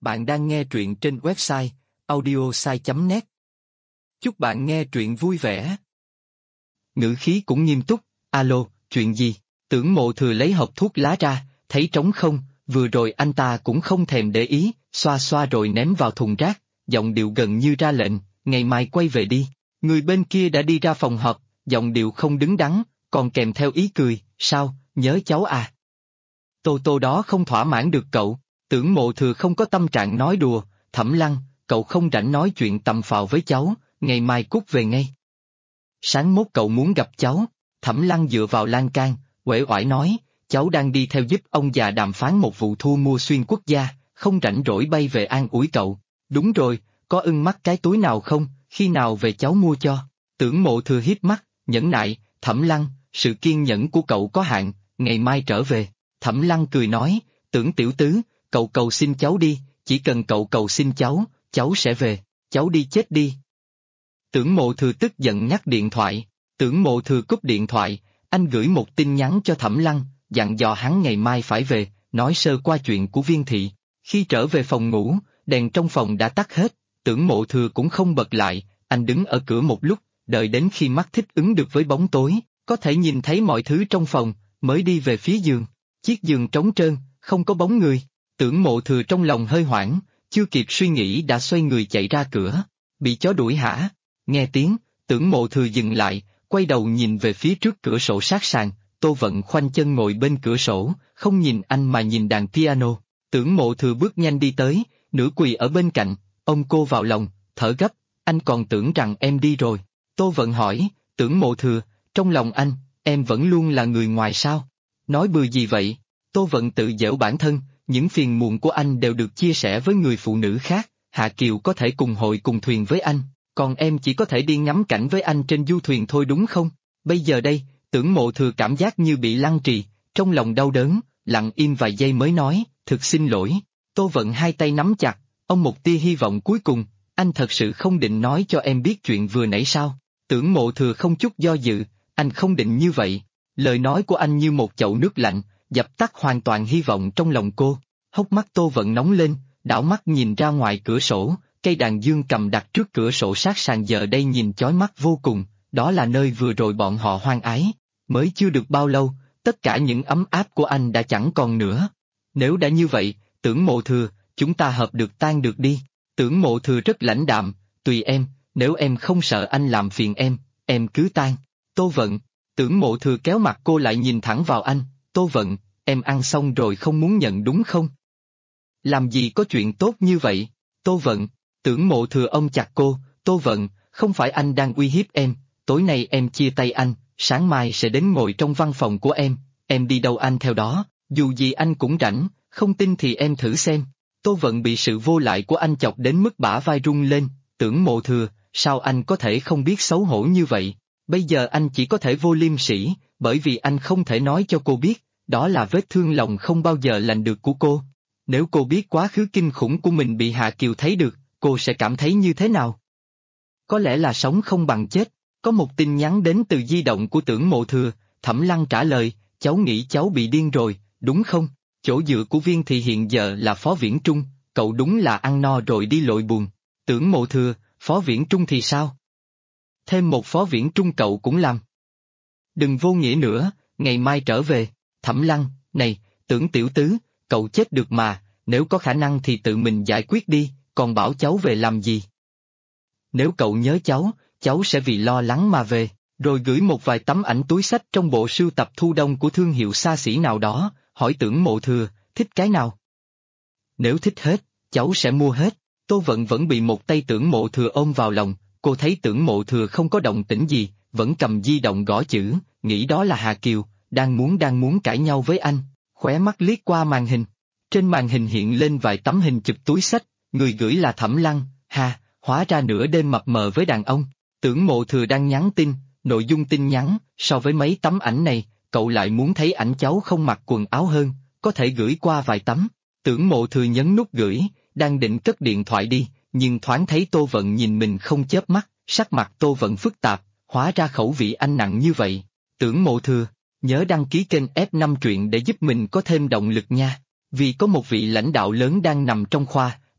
Bạn đang nghe truyện trên website audiosai.net. Chúc bạn nghe truyện vui vẻ. Ngữ khí cũng nghiêm túc, alo, chuyện gì? Tưởng Mộ Thừa lấy hộp thuốc lá ra, thấy trống không, vừa rồi anh ta cũng không thèm để ý, xoa xoa rồi ném vào thùng rác, giọng điệu gần như ra lệnh, ngày mai quay về đi. Người bên kia đã đi ra phòng họp, giọng điệu không đứng đắn, còn kèm theo ý cười, sao, nhớ cháu à? Tô Tô đó không thỏa mãn được cậu. Tưởng Mộ Thừa không có tâm trạng nói đùa, Thẩm Lăng, cậu không rảnh nói chuyện tầm phào với cháu, ngày mai cút về ngay. Sáng mốt cậu muốn gặp cháu, Thẩm Lăng dựa vào lan can, uể oải nói, cháu đang đi theo giúp ông già đàm phán một vụ thu mua xuyên quốc gia, không rảnh rỗi bay về an ủi cậu. Đúng rồi, có ưng mắt cái túi nào không, khi nào về cháu mua cho. Tưởng Mộ Thừa híp mắt, nhẫn nại, Thẩm Lăng, sự kiên nhẫn của cậu có hạn, ngày mai trở về. Thẩm Lăng cười nói, Tưởng tiểu tứ, cậu cầu xin cháu đi, chỉ cần cậu cầu xin cháu sẽ về, cháu đi chết đi. Tưởng Mộ Thừa tức giận nhắc điện thoại, Tưởng Mộ Thừa cúp điện thoại, anh gửi một tin nhắn cho Thẩm Lăng, dặn dò hắn ngày mai phải về, nói sơ qua chuyện của Viên Thị. Khi trở về phòng ngủ, đèn trong phòng đã tắt hết, Tưởng Mộ Thừa cũng không bật lại, anh đứng ở cửa một lúc, đợi đến khi mắt thích ứng được với bóng tối, có thể nhìn thấy mọi thứ trong phòng, mới đi về phía giường. Chiếc giường trống trơn, không có bóng người. Tưởng Mộ Thừa trong lòng hơi hoảng, chưa kịp suy nghĩ đã xoay người chạy ra cửa. Bị chó đuổi hả? Nghe tiếng, Tưởng Mộ Thừa dừng lại, quay đầu nhìn về phía trước cửa sổ sát sàn, Tô Vận khoanh chân ngồi bên cửa sổ, không nhìn anh mà nhìn đàn piano. Tưởng Mộ Thừa bước nhanh đi tới, nửa quỳ ở bên cạnh, ôm cô vào lòng, thở gấp, anh còn tưởng rằng em đi rồi. Tô Vận hỏi, Tưởng Mộ Thừa, trong lòng anh, em vẫn luôn là người ngoài sao? Nói bừa gì vậy? Tô Vận tự giễu bản thân, những phiền muộn của anh đều được chia sẻ với người phụ nữ khác, Hạ Kiều có thể cùng hội cùng thuyền với anh, còn em chỉ có thể đi ngắm cảnh với anh trên du thuyền thôi đúng không? Bây giờ đây, Tưởng Mộ Thừa cảm giác như bị lăng trì, trong lòng đau đớn, lặng im vài giây mới nói, thực xin lỗi. Tô Vận hai tay nắm chặt, ông một tia hy vọng cuối cùng, anh thật sự không định nói cho em biết chuyện vừa nãy sao? Tưởng Mộ Thừa không chút do dự, anh không định như vậy. Lời nói của anh như một chậu nước lạnh, dập tắt hoàn toàn hy vọng trong lòng cô. Hốc mắt Tô Vận nóng lên, đảo mắt nhìn ra ngoài cửa sổ, cây đàn dương cầm đặt trước cửa sổ sát sàn giờ đây nhìn chói mắt vô cùng, đó là nơi vừa rồi bọn họ hoang ái. Mới chưa được bao lâu, tất cả những ấm áp của anh đã chẳng còn nữa. Nếu đã như vậy, Tưởng Mộ Thừa, chúng ta hợp được tan được đi. Tưởng Mộ Thừa rất lãnh đạm, tùy em, nếu em không sợ anh làm phiền em cứ tan. Tô Vận, Tưởng Mộ Thừa kéo mặt cô lại nhìn thẳng vào anh, Tô Vận, em ăn xong rồi không muốn nhận đúng không? Làm gì có chuyện tốt như vậy? Tô Vận, Tưởng Mộ Thừa ôm chặt cô, Tô Vận, không phải anh đang uy hiếp em, tối nay em chia tay anh, sáng mai sẽ đến ngồi trong văn phòng của em đi đâu anh theo đó, dù gì anh cũng rảnh, không tin thì em thử xem. Tô Vận bị sự vô lại của anh chọc đến mức bả vai rung lên, Tưởng Mộ Thừa, sao anh có thể không biết xấu hổ như vậy? Bây giờ anh chỉ có thể vô liêm sỉ, bởi vì anh không thể nói cho cô biết, đó là vết thương lòng không bao giờ lành được của cô. Nếu cô biết quá khứ kinh khủng của mình bị Hạ Kiều thấy được, cô sẽ cảm thấy như thế nào? Có lẽ là sống không bằng chết. Có một tin nhắn đến từ di động của Tưởng Mộ Thừa, Thẩm Lăng trả lời, cháu nghĩ cháu bị điên rồi, đúng không? Chỗ dựa của Viên Thị hiện giờ là Phó Viễn Trung, cậu đúng là ăn no rồi đi lội buồn. Tưởng Mộ Thừa, Phó Viễn Trung thì sao? Thêm một Phó Viễn Trung cậu cũng làm. Đừng vô nghĩa nữa, ngày mai trở về. Thẩm Lăng, này, Tưởng tiểu tứ, cậu chết được mà, nếu có khả năng thì tự mình giải quyết đi, còn bảo cháu về làm gì? Nếu cậu nhớ cháu sẽ vì lo lắng mà về, rồi gửi một vài tấm ảnh túi xách trong bộ sưu tập thu đông của thương hiệu xa xỉ nào đó, hỏi Tưởng Mộ Thừa, thích cái nào? Nếu thích hết, cháu sẽ mua hết. Tô Vận vẫn bị một tay Tưởng Mộ Thừa ôm vào lòng, cô thấy Tưởng Mộ Thừa không có động tĩnh gì, vẫn cầm di động gõ chữ, nghĩ đó là Hà Kiều, đang muốn cãi nhau với anh, khóe mắt liếc qua màn hình. Trên màn hình hiện lên vài tấm hình chụp túi xách, người gửi là Thẩm Lăng, hóa ra nửa đêm mập mờ với đàn ông. Tưởng Mộ Thừa đang nhắn tin, nội dung tin nhắn, so với mấy tấm ảnh này, cậu lại muốn thấy ảnh cháu không mặc quần áo hơn, có thể gửi qua vài tấm. Tưởng Mộ Thừa nhấn nút gửi, đang định cất điện thoại đi, nhưng thoáng thấy Tô Vận nhìn mình không chớp mắt, sắc mặt Tô Vận phức tạp, hóa ra khẩu vị anh nặng như vậy. Tưởng Mộ Thừa, nhớ đăng ký kênh F5 truyện để giúp mình có thêm động lực nha. Vì có một vị lãnh đạo lớn đang nằm trong khoa,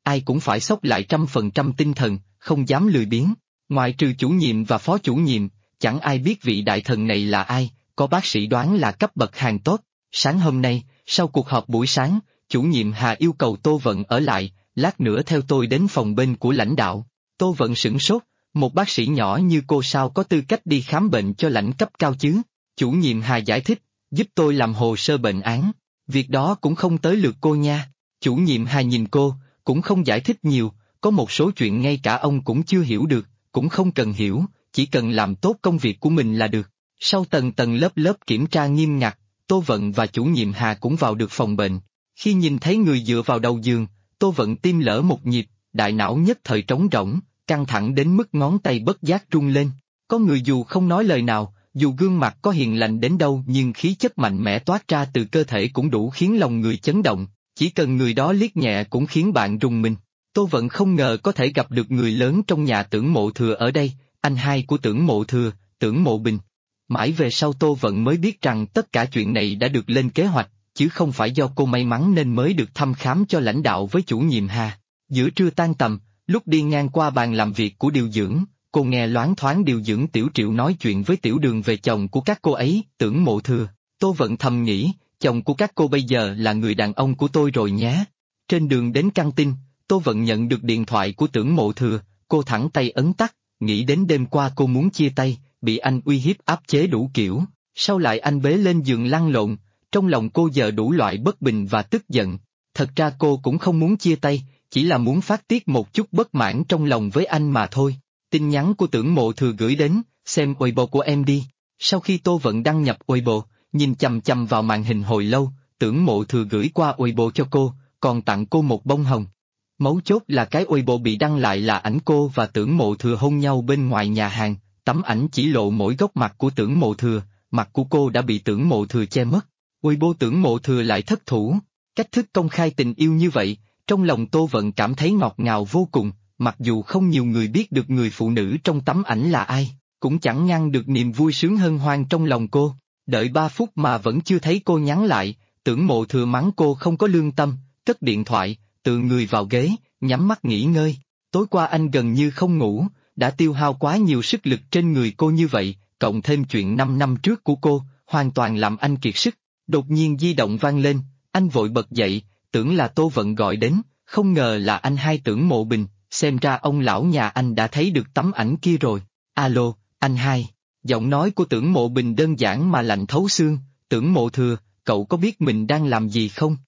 ai cũng phải xốc lại 100% tinh thần, không dám lười biếng. Ngoại trừ chủ nhiệm và phó chủ nhiệm, chẳng ai biết vị đại thần này là ai, có bác sĩ đoán là cấp bậc hàng tốt. Sáng hôm nay, sau cuộc họp buổi sáng, chủ nhiệm Hà yêu cầu Tô Vận ở lại, lát nữa theo tôi đến phòng bên của lãnh đạo. Tô Vận sửng sốt, một bác sĩ nhỏ như cô sao có tư cách đi khám bệnh cho lãnh cấp cao chứ? Chủ nhiệm Hà giải thích, giúp tôi làm hồ sơ bệnh án. Việc đó cũng không tới lượt cô nha. Chủ nhiệm Hà nhìn cô, cũng không giải thích nhiều, có một số chuyện ngay cả ông cũng chưa hiểu được, cũng không cần hiểu, chỉ cần làm tốt công việc của mình là được. Sau tầng tầng lớp lớp kiểm tra nghiêm ngặt, Tô Vận và chủ nhiệm Hà cũng vào được phòng bệnh. Khi nhìn thấy người dựa vào đầu giường, Tô Vận tim lỡ một nhịp, đại não nhất thời trống rỗng, căng thẳng đến mức ngón tay bất giác rung lên. Có người dù không nói lời nào, dù gương mặt có hiền lành đến đâu nhưng khí chất mạnh mẽ toát ra từ cơ thể cũng đủ khiến lòng người chấn động, chỉ cần người đó liếc nhẹ cũng khiến bạn rùng mình. Tô Vận không ngờ có thể gặp được người lớn trong nhà Tưởng Mộ Thừa ở đây, anh hai của Tưởng Mộ Thừa, Tưởng Mộ Bình. Mãi về sau Tô Vận mới biết rằng tất cả chuyện này đã được lên kế hoạch, chứ không phải do cô may mắn nên mới được thăm khám cho lãnh đạo với chủ nhiệm Hà. Giữa trưa tan tầm, lúc đi ngang qua bàn làm việc của điều dưỡng, cô nghe loáng thoáng điều dưỡng Tiểu Triệu nói chuyện với Tiểu Đường về chồng của các cô ấy, Tưởng Mộ Thừa. Tô Vận thầm nghĩ, chồng của các cô bây giờ là người đàn ông của tôi rồi nhé. Trên đường đến căng tin, Tô Vận nhận được điện thoại của Tưởng Mộ Thừa, cô thẳng tay ấn tắt, nghĩ đến đêm qua cô muốn chia tay, bị anh uy hiếp áp chế đủ kiểu, sau lại anh bế lên giường lăn lộn, trong lòng cô giờ đủ loại bất bình và tức giận. Thật ra cô cũng không muốn chia tay, chỉ là muốn phát tiết một chút bất mãn trong lòng với anh mà thôi. Tin nhắn của Tưởng Mộ Thừa gửi đến, xem Weibo của em đi. Sau khi Tô Vận đăng nhập Weibo, nhìn chằm chằm vào màn hình hồi lâu, Tưởng Mộ Thừa gửi qua Weibo cho cô, còn tặng cô một bông hồng. Mấu chốt là cái Weibo bị đăng lại là ảnh cô và Tưởng Mộ Thừa hôn nhau bên ngoài nhà hàng, tấm ảnh chỉ lộ mỗi góc mặt của Tưởng Mộ Thừa, mặt của cô đã bị Tưởng Mộ Thừa che mất. Weibo Tưởng Mộ Thừa lại thất thủ, cách thức công khai tình yêu như vậy, trong lòng Tô Vận cảm thấy ngọt ngào vô cùng, mặc dù không nhiều người biết được người phụ nữ trong tấm ảnh là ai, cũng chẳng ngăn được niềm vui sướng hân hoan trong lòng cô. Đợi 3 phút mà vẫn chưa thấy cô nhắn lại, Tưởng Mộ Thừa mắng cô không có lương tâm, cất điện thoại, tựa người vào ghế, nhắm mắt nghỉ ngơi. Tối qua anh gần như không ngủ, đã tiêu hao quá nhiều sức lực trên người cô như vậy, cộng thêm chuyện 5 năm trước của cô, hoàn toàn làm anh kiệt sức. Đột nhiên di động vang lên, anh vội bật dậy, tưởng là Tô Vận gọi đến, không ngờ là anh hai Tưởng Mộ Bình, xem ra ông lão nhà anh đã thấy được tấm ảnh kia rồi. Alo, anh hai. Giọng nói của Tưởng Mộ Bình đơn giản mà lạnh thấu xương. Tưởng Mộ Thừa, cậu có biết mình đang làm gì không?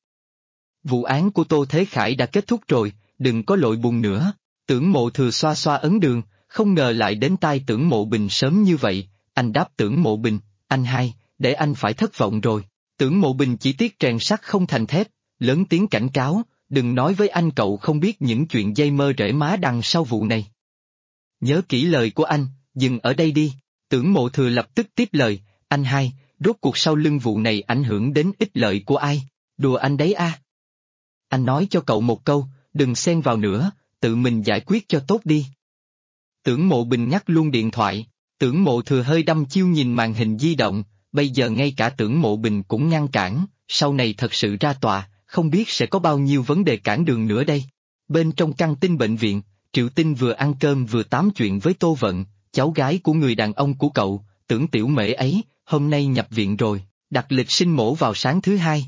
Vụ án của Tô Thế Khải đã kết thúc rồi, đừng có lội buồn nữa. Tưởng Mộ Thừa xoa xoa ấn đường, không ngờ lại đến tai Tưởng Mộ Bình sớm như vậy. Anh đáp Tưởng Mộ Bình, anh hai, để anh phải thất vọng rồi. Tưởng Mộ Bình chỉ tiếc rèn sắt không thành thép, lớn tiếng cảnh cáo, đừng nói với anh cậu không biết những chuyện dây mơ rễ má đằng sau vụ này. Nhớ kỹ lời của anh, dừng ở đây đi. Tưởng Mộ Thừa lập tức tiếp lời, anh hai, rốt cuộc sau lưng vụ này ảnh hưởng đến ích lợi của ai? Đùa anh đấy à? Anh nói cho cậu một câu, đừng xen vào nữa, tự mình giải quyết cho tốt đi. Tưởng Mộ Bình ngắt luôn điện thoại, Tưởng Mộ Thừa hơi đăm chiêu nhìn màn hình di động, bây giờ ngay cả Tưởng Mộ Bình cũng ngăn cản, sau này thật sự ra tòa, không biết sẽ có bao nhiêu vấn đề cản đường nữa đây. Bên trong căng tin bệnh viện, Triệu Tinh vừa ăn cơm vừa tám chuyện với Tô Vận, cháu gái của người đàn ông của cậu, Tưởng Tiểu Mễ ấy, hôm nay nhập viện rồi, đặt lịch sinh mổ vào sáng thứ hai.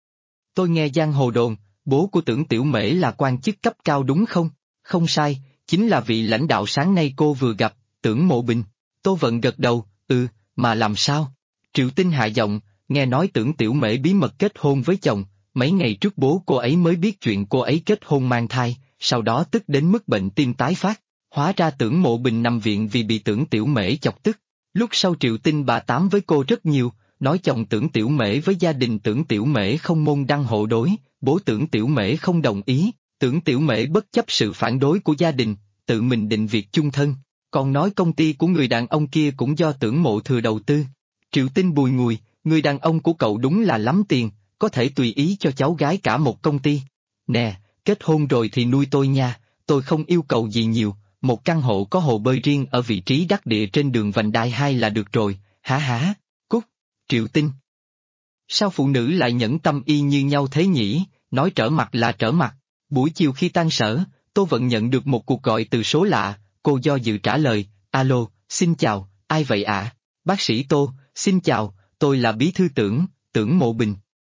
Tôi nghe giang hồ đồn, bố của Tưởng Tiểu Mễ là quan chức cấp cao đúng không? Không sai, chính là vị lãnh đạo sáng nay cô vừa gặp, Tưởng Mộ Bình. Tô Vận gật đầu, mà làm sao? Triệu Tinh hạ giọng, nghe nói Tưởng Tiểu Mễ bí mật kết hôn với chồng, mấy ngày trước bố cô ấy mới biết chuyện cô ấy kết hôn mang thai, sau đó tức đến mức bệnh tim tái phát. Hóa ra Tưởng Mộ Bình nằm viện vì bị Tưởng Tiểu Mễ chọc tức. Lúc sau Triệu Tinh bà tám với cô rất nhiều, nói chồng Tưởng Tiểu Mễ với gia đình Tưởng Tiểu Mễ không môn đăng hộ đối, bố Tưởng Tiểu Mễ không đồng ý, Tưởng Tiểu Mễ bất chấp sự phản đối của gia đình, tự mình định việc chung thân, còn nói công ty của người đàn ông kia cũng do Tưởng Mộ Thừa đầu tư. Triệu Tinh bùi ngùi, người đàn ông của cậu đúng là lắm tiền, có thể tùy ý cho cháu gái cả một công ty. Nè, kết hôn rồi thì nuôi tôi nha, tôi không yêu cầu gì nhiều, một căn hộ có hồ bơi riêng ở vị trí đắc địa trên đường vành đai 2 là được rồi, hả, cút. Triệu Tinh. Sao phụ nữ lại nhẫn tâm y như nhau thế nhỉ, nói trở mặt là trở mặt, Buổi chiều khi tan sở, Tô Vận nhận được một cuộc gọi từ số lạ, cô do dự trả lời, alo, xin chào, ai vậy ạ? Bác sĩ Tô, xin chào, tôi là Bí thư Tưởng, Tưởng Mộ Bình.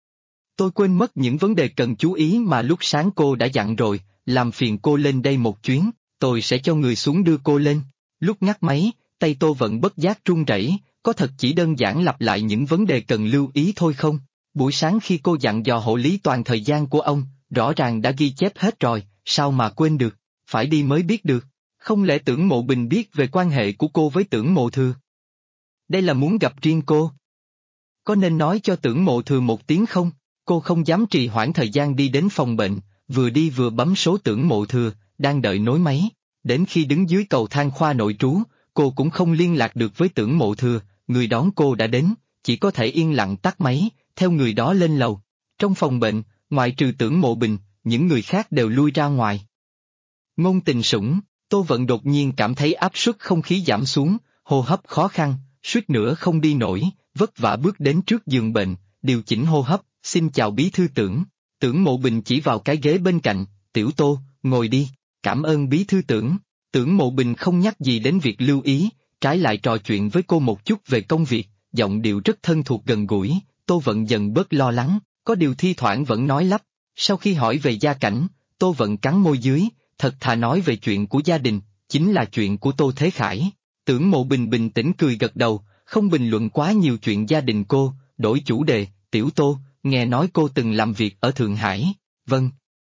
Tôi quên mất những vấn đề cần chú ý mà lúc sáng cô đã dặn rồi, làm phiền cô lên đây một chuyến, tôi sẽ cho người xuống đưa cô lên. Lúc ngắt máy, tay Tô Vận bất giác run rẩy, có thật chỉ đơn giản lặp lại những vấn đề cần lưu ý thôi không? Buổi sáng khi cô dặn dò hộ lý toàn thời gian của ông, rõ ràng đã ghi chép hết rồi, sao mà quên được, phải đi mới biết được. Không lẽ Tưởng Mộ Bình biết về quan hệ của cô với Tưởng Mộ Thừa? Đây là muốn gặp riêng cô. Có nên nói cho Tưởng Mộ Thừa một tiếng không? Cô không dám trì hoãn thời gian đi đến phòng bệnh, vừa đi vừa bấm số Tưởng Mộ Thừa, đang đợi nối máy. Đến khi đứng dưới cầu thang khoa nội trú, cô cũng không liên lạc được với Tưởng Mộ Thừa, người đón cô đã đến, chỉ có thể yên lặng tắt máy, theo người đó lên lầu. Trong phòng bệnh, ngoại trừ Tưởng Mộ Bình, những người khác đều lui ra ngoài. Ngôn Tình Sủng, Tô Vận đột nhiên cảm thấy áp suất không khí giảm xuống, hô hấp khó khăn, suýt nữa không đi nổi, vất vả bước đến trước giường bệnh, điều chỉnh hô hấp, xin chào Bí thư Tưởng. Tưởng Mộ Bình chỉ vào cái ghế bên cạnh, tiểu Tô, ngồi đi, cảm ơn Bí thư Tưởng. Tưởng Mộ Bình không nhắc gì đến việc lưu ý, trái lại trò chuyện với cô một chút về công việc, giọng điệu rất thân thuộc gần gũi, Tô Vận dần bớt lo lắng, có điều thi thoảng vẫn nói lắp. Sau khi hỏi về gia cảnh, Tô Vận cắn môi dưới, thật thà nói về chuyện của gia đình, chính là chuyện của Tô Thế Khải. Tưởng Mộ Bình bình tĩnh cười gật đầu, không bình luận quá nhiều chuyện gia đình cô, đổi chủ đề, tiểu Tô, nghe nói cô từng làm việc ở Thượng Hải, vâng.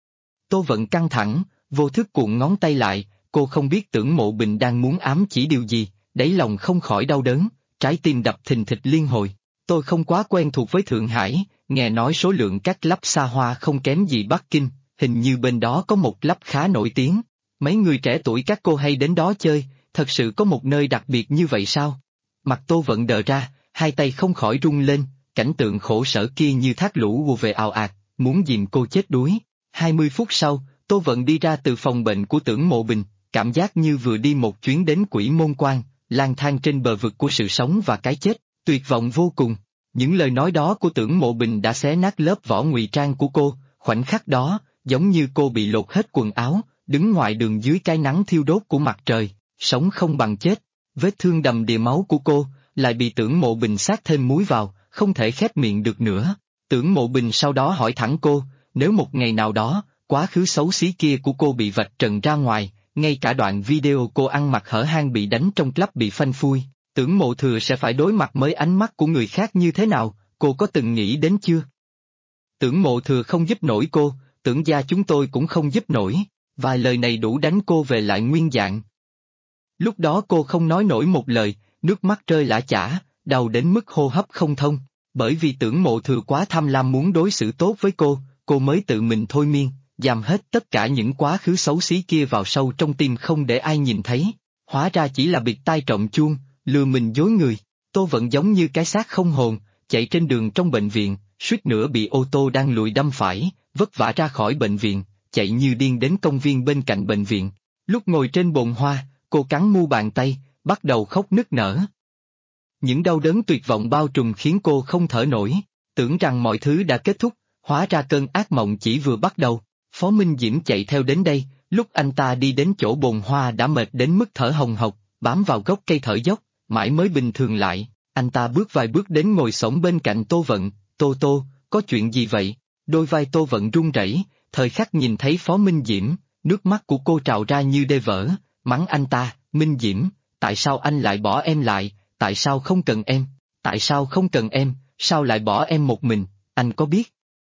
Tô Vận căng thẳng, vô thức cuộn ngón tay lại, cô không biết Tưởng Mộ Bình đang muốn ám chỉ điều gì, đáy lòng không khỏi đau đớn, trái tim đập thình thịch liên hồi. Tôi không quá quen thuộc với Thượng Hải, nghe nói số lượng các club xa hoa không kém gì Bắc Kinh, hình như bên đó có một club khá nổi tiếng. Mấy người trẻ tuổi các cô hay đến đó chơi, thật sự có một nơi đặc biệt như vậy sao? Mặt Tô Vận đờ ra, hai tay không khỏi rung lên, cảnh tượng khổ sở kia như thác lũ ùa về ào ạt, muốn dìm cô chết đuối. 20 phút sau, Tô Vận đi ra từ phòng bệnh của Tưởng Mộ Bình, cảm giác như vừa đi một chuyến đến Quỷ Môn Quan, lang thang trên bờ vực của sự sống và cái chết, tuyệt vọng vô cùng. Những lời nói đó của Tưởng Mộ Bình đã xé nát lớp vỏ ngụy trang của cô, khoảnh khắc đó, giống như cô bị lột hết quần áo, đứng ngoài đường dưới cái nắng thiêu đốt của mặt trời, sống không bằng chết. Vết thương đầm đìa máu của cô, lại bị Tưởng Mộ Bình sát thêm muối vào, không thể khép miệng được nữa. Tưởng Mộ Bình sau đó hỏi thẳng cô, nếu một ngày nào đó, quá khứ xấu xí kia của cô bị vạch trần ra ngoài, ngay cả đoạn video cô ăn mặc hở hang bị đánh trong club bị phanh phui, Tưởng Mộ Thừa sẽ phải đối mặt với ánh mắt của người khác như thế nào, cô có từng nghĩ đến chưa? Tưởng Mộ Thừa không giúp nổi cô, Tưởng gia chúng tôi cũng không giúp nổi, vài lời này đủ đánh cô về lại nguyên dạng. Lúc đó cô không nói nổi một lời, nước mắt rơi lã chã, đau đến mức hô hấp không thông, bởi vì Tưởng Mộ Thừa quá tham lam muốn đối xử tốt với cô mới tự mình thôi miên, giam hết tất cả những quá khứ xấu xí kia vào sâu trong tim không để ai nhìn thấy, hóa ra chỉ là biệt tai trọng chuông, lừa mình dối người. Tô Vận giống như cái xác không hồn, chạy trên đường trong bệnh viện, suýt nữa bị ô tô đang lùi đâm phải, vất vả ra khỏi bệnh viện, chạy như điên đến công viên bên cạnh bệnh viện. Lúc ngồi trên bồn hoa, cô cắn mu bàn tay, bắt đầu khóc nức nở. Những đau đớn tuyệt vọng bao trùm khiến cô không thở nổi, tưởng rằng mọi thứ đã kết thúc, hóa ra cơn ác mộng chỉ vừa bắt đầu. Phó Minh Diễm chạy theo đến đây, lúc anh ta đi đến chỗ bồn hoa đã mệt đến mức thở hồng hộc, bám vào gốc cây thở dốc, mãi mới bình thường lại. Anh ta bước vài bước đến ngồi xổm bên cạnh Tô Vận, Tô, có chuyện gì vậy? Đôi vai Tô Vận run rẩy, thời khắc nhìn thấy Phó Minh Diễm, nước mắt của cô trào ra như đê vỡ, mắng anh ta, Minh Diễm, tại sao anh lại bỏ em lại, tại sao không cần em, tại sao không cần em, sao lại bỏ em một mình, anh có biết?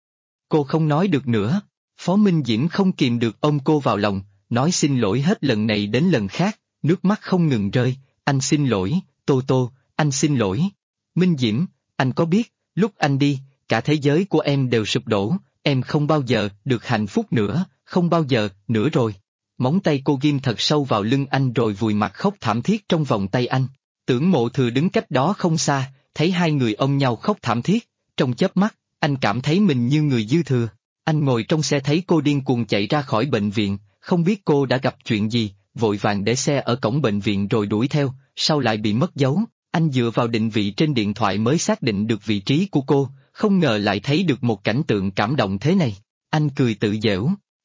Cô không nói được nữa, Phó Minh Diễm không kìm được ôm cô vào lòng, nói xin lỗi hết lần này đến lần khác, nước mắt không ngừng rơi, anh xin lỗi, Tô, anh xin lỗi. Minh Diễm, anh có biết, lúc anh đi, cả thế giới của em đều sụp đổ, em không bao giờ được hạnh phúc nữa, không bao giờ, nữa rồi. Móng tay cô ghim thật sâu vào lưng anh rồi vùi mặt khóc thảm thiết trong vòng tay anh. Tưởng Mộ Thừa đứng cách đó không xa, thấy hai người ôm nhau khóc thảm thiết, trong chớp mắt, anh cảm thấy mình như người dư thừa. Anh ngồi trong xe thấy cô điên cuồng chạy ra khỏi bệnh viện, không biết cô đã gặp chuyện gì, vội vàng để xe ở cổng bệnh viện rồi đuổi theo, sau lại bị mất dấu. Anh dựa vào định vị trên điện thoại mới xác định được vị trí của cô, không ngờ lại thấy được một cảnh tượng cảm động thế này. Anh cười tự giễu,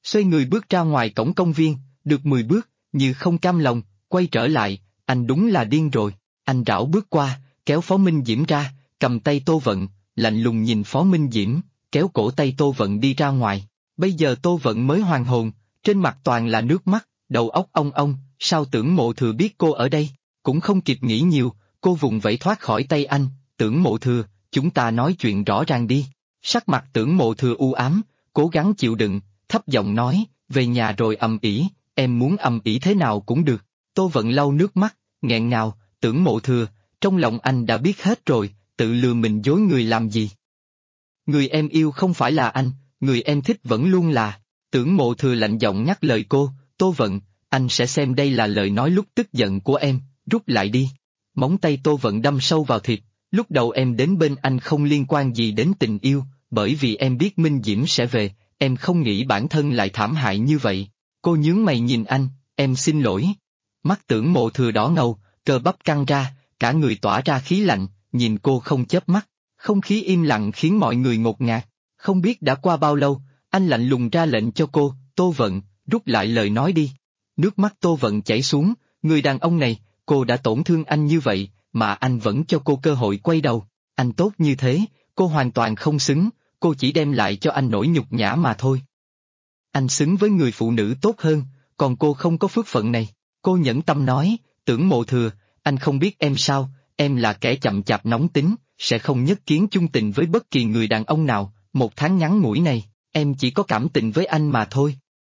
xoay người bước ra ngoài cổng công viên, được 10 bước, như không cam lòng, quay trở lại, anh đúng là điên rồi. Anh rảo bước qua, kéo Phó Minh Diễm ra, cầm tay Tô Vận, lạnh lùng nhìn Phó Minh Diễm, kéo cổ tay Tô Vận đi ra ngoài. Bây giờ Tô Vận mới hoàn hồn, trên mặt toàn là nước mắt, đầu óc ong ong, sao Tưởng Mộ Thừa biết cô ở đây, cũng không kịp nghĩ nhiều, cô vùng vẫy thoát khỏi tay anh, Tưởng Mộ Thừa, chúng ta nói chuyện rõ ràng đi. Sắc mặt Tưởng Mộ Thừa u ám, cố gắng chịu đựng, thấp giọng nói, về nhà rồi ầm ĩ, em muốn ầm ĩ thế nào cũng được. Tô Vận lau nước mắt, nghẹn ngào, Tưởng Mộ Thừa, trong lòng anh đã biết hết rồi, tự lừa mình dối người làm gì. Người em yêu không phải là anh, người em thích vẫn luôn là. Tưởng Mộ Thừa lạnh giọng nhắc lời cô, Tô Vận, anh sẽ xem đây là lời nói lúc tức giận của em, rút lại đi. Móng tay Tô Vận đâm sâu vào thịt, lúc đầu em đến bên anh không liên quan gì đến tình yêu, bởi vì em biết Minh Diễm sẽ về, em không nghĩ bản thân lại thảm hại như vậy. Cô nhướng mày nhìn anh, em xin lỗi. Mắt Tưởng Mộ Thừa đỏ ngầu, cơ bắp căng ra, cả người tỏa ra khí lạnh, nhìn cô không chớp mắt, không khí im lặng khiến mọi người ngột ngạt. Không biết đã qua bao lâu, anh lạnh lùng ra lệnh cho cô, Tô Vận, rút lại lời nói đi. Nước mắt Tô Vận chảy xuống, người đàn ông này, cô đã tổn thương anh như vậy, mà anh vẫn cho cô cơ hội quay đầu. Anh tốt như thế, cô hoàn toàn không xứng, cô chỉ đem lại cho anh nỗi nhục nhã mà thôi. Anh xứng với người phụ nữ tốt hơn, còn cô không có phước phận này. Cô nhẫn tâm nói, Tưởng Mộ Thừa, anh không biết em sao, em là kẻ chậm chạp nóng tính, sẽ không nhất kiến chung tình với bất kỳ người đàn ông nào, 1 tháng ngắn ngủi này, em chỉ có cảm tình với anh mà thôi.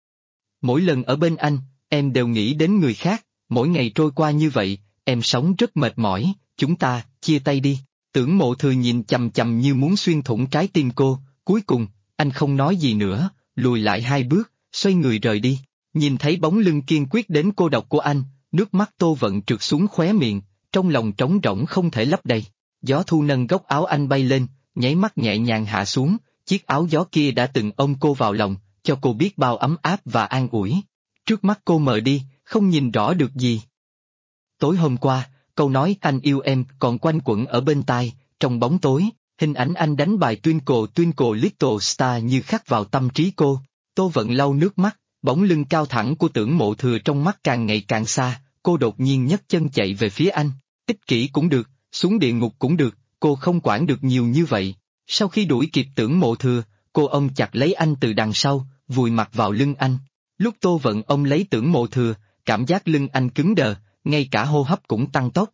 Mỗi lần ở bên anh, em đều nghĩ đến người khác, mỗi ngày trôi qua như vậy, em sống rất mệt mỏi, chúng ta, chia tay đi. Tưởng Mộ Thừa nhìn chằm chằm như muốn xuyên thủng trái tim cô, cuối cùng, anh không nói gì nữa, lùi lại 2 bước, xoay người rời đi. Nhìn thấy bóng lưng kiên quyết đến cô độc của anh, nước mắt Tô Vận trượt xuống khóe miệng, trong lòng trống rỗng không thể lấp đầy. Gió thu nâng góc áo anh bay lên, nháy mắt nhẹ nhàng hạ xuống, chiếc áo gió kia đã từng ôm cô vào lòng, cho cô biết bao ấm áp và an ủi. Trước mắt cô mờ đi, không nhìn rõ được gì. Tối hôm qua, câu nói anh yêu em còn quanh quẩn ở bên tai, trong bóng tối, hình ảnh anh đánh bài Twinkle Little Star như khắc vào tâm trí cô. Tô Vận lau nước mắt, bóng lưng cao thẳng của Tưởng Mộ Thừa trong mắt càng ngày càng xa, cô đột nhiên nhấc chân chạy về phía anh. Ích kỷ cũng được, xuống địa ngục cũng được, cô không quản được nhiều như vậy. Sau khi đuổi kịp Tưởng Mộ Thừa, cô ôm chặt lấy anh từ đằng sau, vùi mặt vào lưng anh. Lúc Tô Vận ôm lấy Tưởng Mộ Thừa, cảm giác lưng anh cứng đờ, ngay cả hô hấp cũng tăng tốc.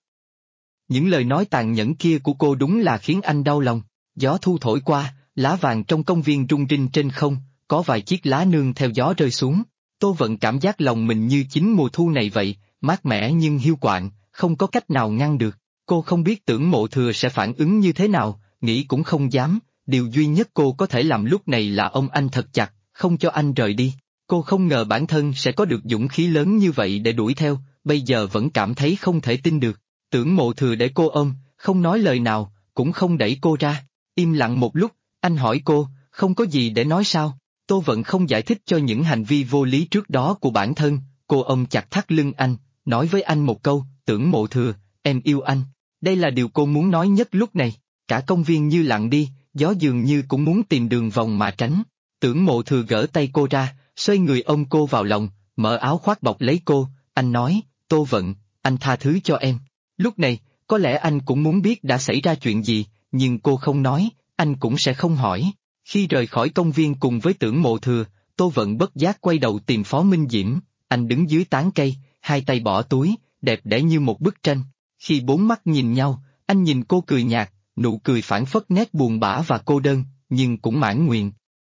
Những lời nói tàn nhẫn kia của cô đúng là khiến anh đau lòng. Gió thu thổi qua, lá vàng trong công viên rung rinh trên không, có vài chiếc lá nương theo gió rơi xuống. Tô Vận cảm giác lòng mình như chính mùa thu này vậy, mát mẻ nhưng hiu quạnh, không có cách nào ngăn được. Cô không biết Tưởng Mộ Thừa sẽ phản ứng như thế nào, nghĩ cũng không dám, điều duy nhất cô có thể làm lúc này là ôm anh thật chặt, không cho anh rời đi. Cô không ngờ bản thân sẽ có được dũng khí lớn như vậy để đuổi theo, bây giờ vẫn cảm thấy không thể tin được. Tưởng Mộ Thừa để cô ôm, không nói lời nào, cũng không đẩy cô ra. Im lặng một lúc, anh hỏi cô, không có gì để nói sao? Tô Vận không giải thích cho những hành vi vô lý trước đó của bản thân, cô ôm chặt thắt lưng anh, nói với anh một câu, Tưởng Mộ Thừa, em yêu anh. Đây là điều cô muốn nói nhất lúc này. Cả công viên như lặng đi, gió dường như cũng muốn tìm đường vòng mà tránh. Tưởng Mộ Thừa gỡ tay cô ra, xoay người ôm cô vào lòng, mở áo khoác bọc lấy cô, anh nói, Tô Vận, anh tha thứ cho em. Lúc này, có lẽ anh cũng muốn biết đã xảy ra chuyện gì, nhưng cô không nói, anh cũng sẽ không hỏi. Khi rời khỏi công viên cùng với Tưởng Mộ Thừa, Tô Vận bất giác quay đầu tìm Phó Minh Diễm, anh đứng dưới tán cây, hai tay bỏ túi, đẹp đẽ như một bức tranh. Khi bốn mắt nhìn nhau, anh nhìn cô cười nhạt, nụ cười phảng phất nét buồn bã và cô đơn, nhưng cũng mãn nguyện.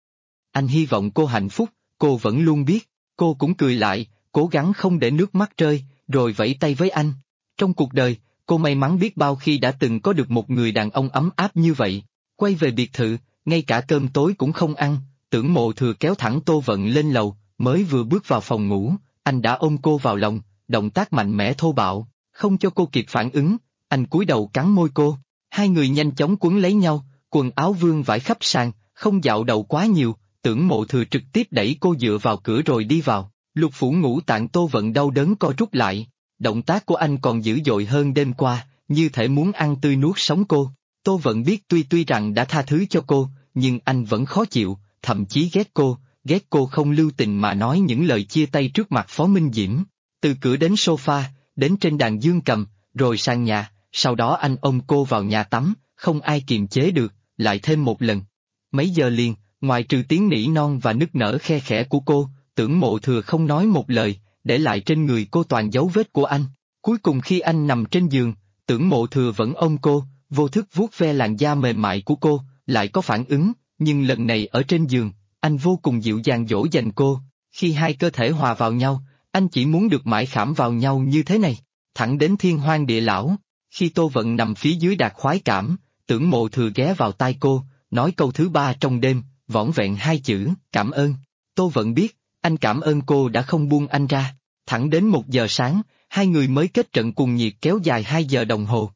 Anh hy vọng cô hạnh phúc, cô vẫn luôn biết, cô cũng cười lại, cố gắng không để nước mắt rơi, rồi vẫy tay với anh. Trong cuộc đời, cô may mắn biết bao khi đã từng có được một người đàn ông ấm áp như vậy. Quay về biệt thự, ngay cả cơm tối cũng không ăn, Tưởng Mộ Thừa kéo thẳng Tô Vận lên lầu, mới vừa bước vào phòng ngủ, anh đã ôm cô vào lòng, động tác mạnh mẽ thô bạo, không cho cô kịp phản ứng, anh cúi đầu cắn môi cô, hai người nhanh chóng quấn lấy nhau, quần áo vương vãi khắp sàn, không dạo đầu quá nhiều, Tưởng Mộ Thừa trực tiếp đẩy cô dựa vào cửa rồi đi vào, lục phủ ngũ tạng Tô Vận đau đớn co rút lại, động tác của anh còn dữ dội hơn đêm qua, như thể muốn ăn tươi nuốt sống cô. Tô Vận biết tuy rằng đã tha thứ cho cô, nhưng anh vẫn khó chịu, thậm chí ghét cô, ghét cô không lưu tình mà nói những lời chia tay trước mặt Phó Minh Diễm. Từ cửa đến sofa, đến trên đàn dương cầm, rồi sang nhà, sau đó anh ôm cô vào nhà tắm, không ai kiềm chế được, lại thêm một lần. Mấy giờ liền, ngoài trừ tiếng nỉ non và nức nở khe khẽ của cô, Tưởng Mộ Thừa không nói một lời, để lại trên người cô toàn dấu vết của anh. Cuối cùng khi anh nằm trên giường, Tưởng Mộ Thừa vẫn ôm cô, vô thức vuốt ve làn da mềm mại của cô, lại có phản ứng, nhưng lần này ở trên giường, anh vô cùng dịu dàng dỗ dành cô. Khi hai cơ thể hòa vào nhau, anh chỉ muốn được mãi khảm vào nhau như thế này, thẳng đến thiên hoang địa lão. Khi Tô Vận nằm phía dưới đạt khoái cảm, Tưởng Mộ Thừa ghé vào tai cô, nói câu thứ ba trong đêm, vỏn vẹn hai chữ, cảm ơn. Tô Vận biết, anh cảm ơn cô đã không buông anh ra. Thẳng đến 1 giờ sáng, hai người mới kết trận cuồng nhiệt kéo dài 2 giờ đồng hồ.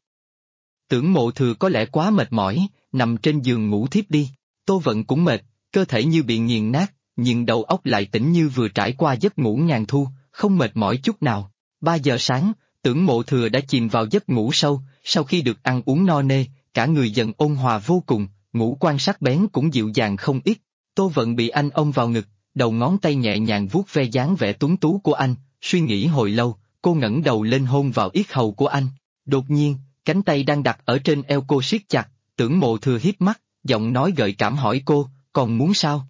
Tưởng Mộ Thừa có lẽ quá mệt mỏi, nằm trên giường ngủ thiếp đi. Tô Vận cũng mệt, cơ thể như bị nghiền nát, nhưng đầu óc lại tỉnh như vừa trải qua giấc ngủ ngàn thu, không mệt mỏi chút nào. 3 giờ sáng, Tưởng Mộ Thừa đã chìm vào giấc ngủ sâu, sau khi được ăn uống no nê, cả người dần ôn hòa vô cùng, ngũ quan sắc bén cũng dịu dàng không ít. Tô Vận bị anh ôm vào ngực, đầu ngón tay nhẹ nhàng vuốt ve dáng vẻ tuấn tú của anh, suy nghĩ hồi lâu, cô ngẩng đầu lên hôn vào yết hầu của anh. Đột nhiên, cánh tay đang đặt ở trên eo cô siết chặt, Tưởng Mộ Thừa híp mắt, giọng nói gợi cảm hỏi cô, còn muốn sao?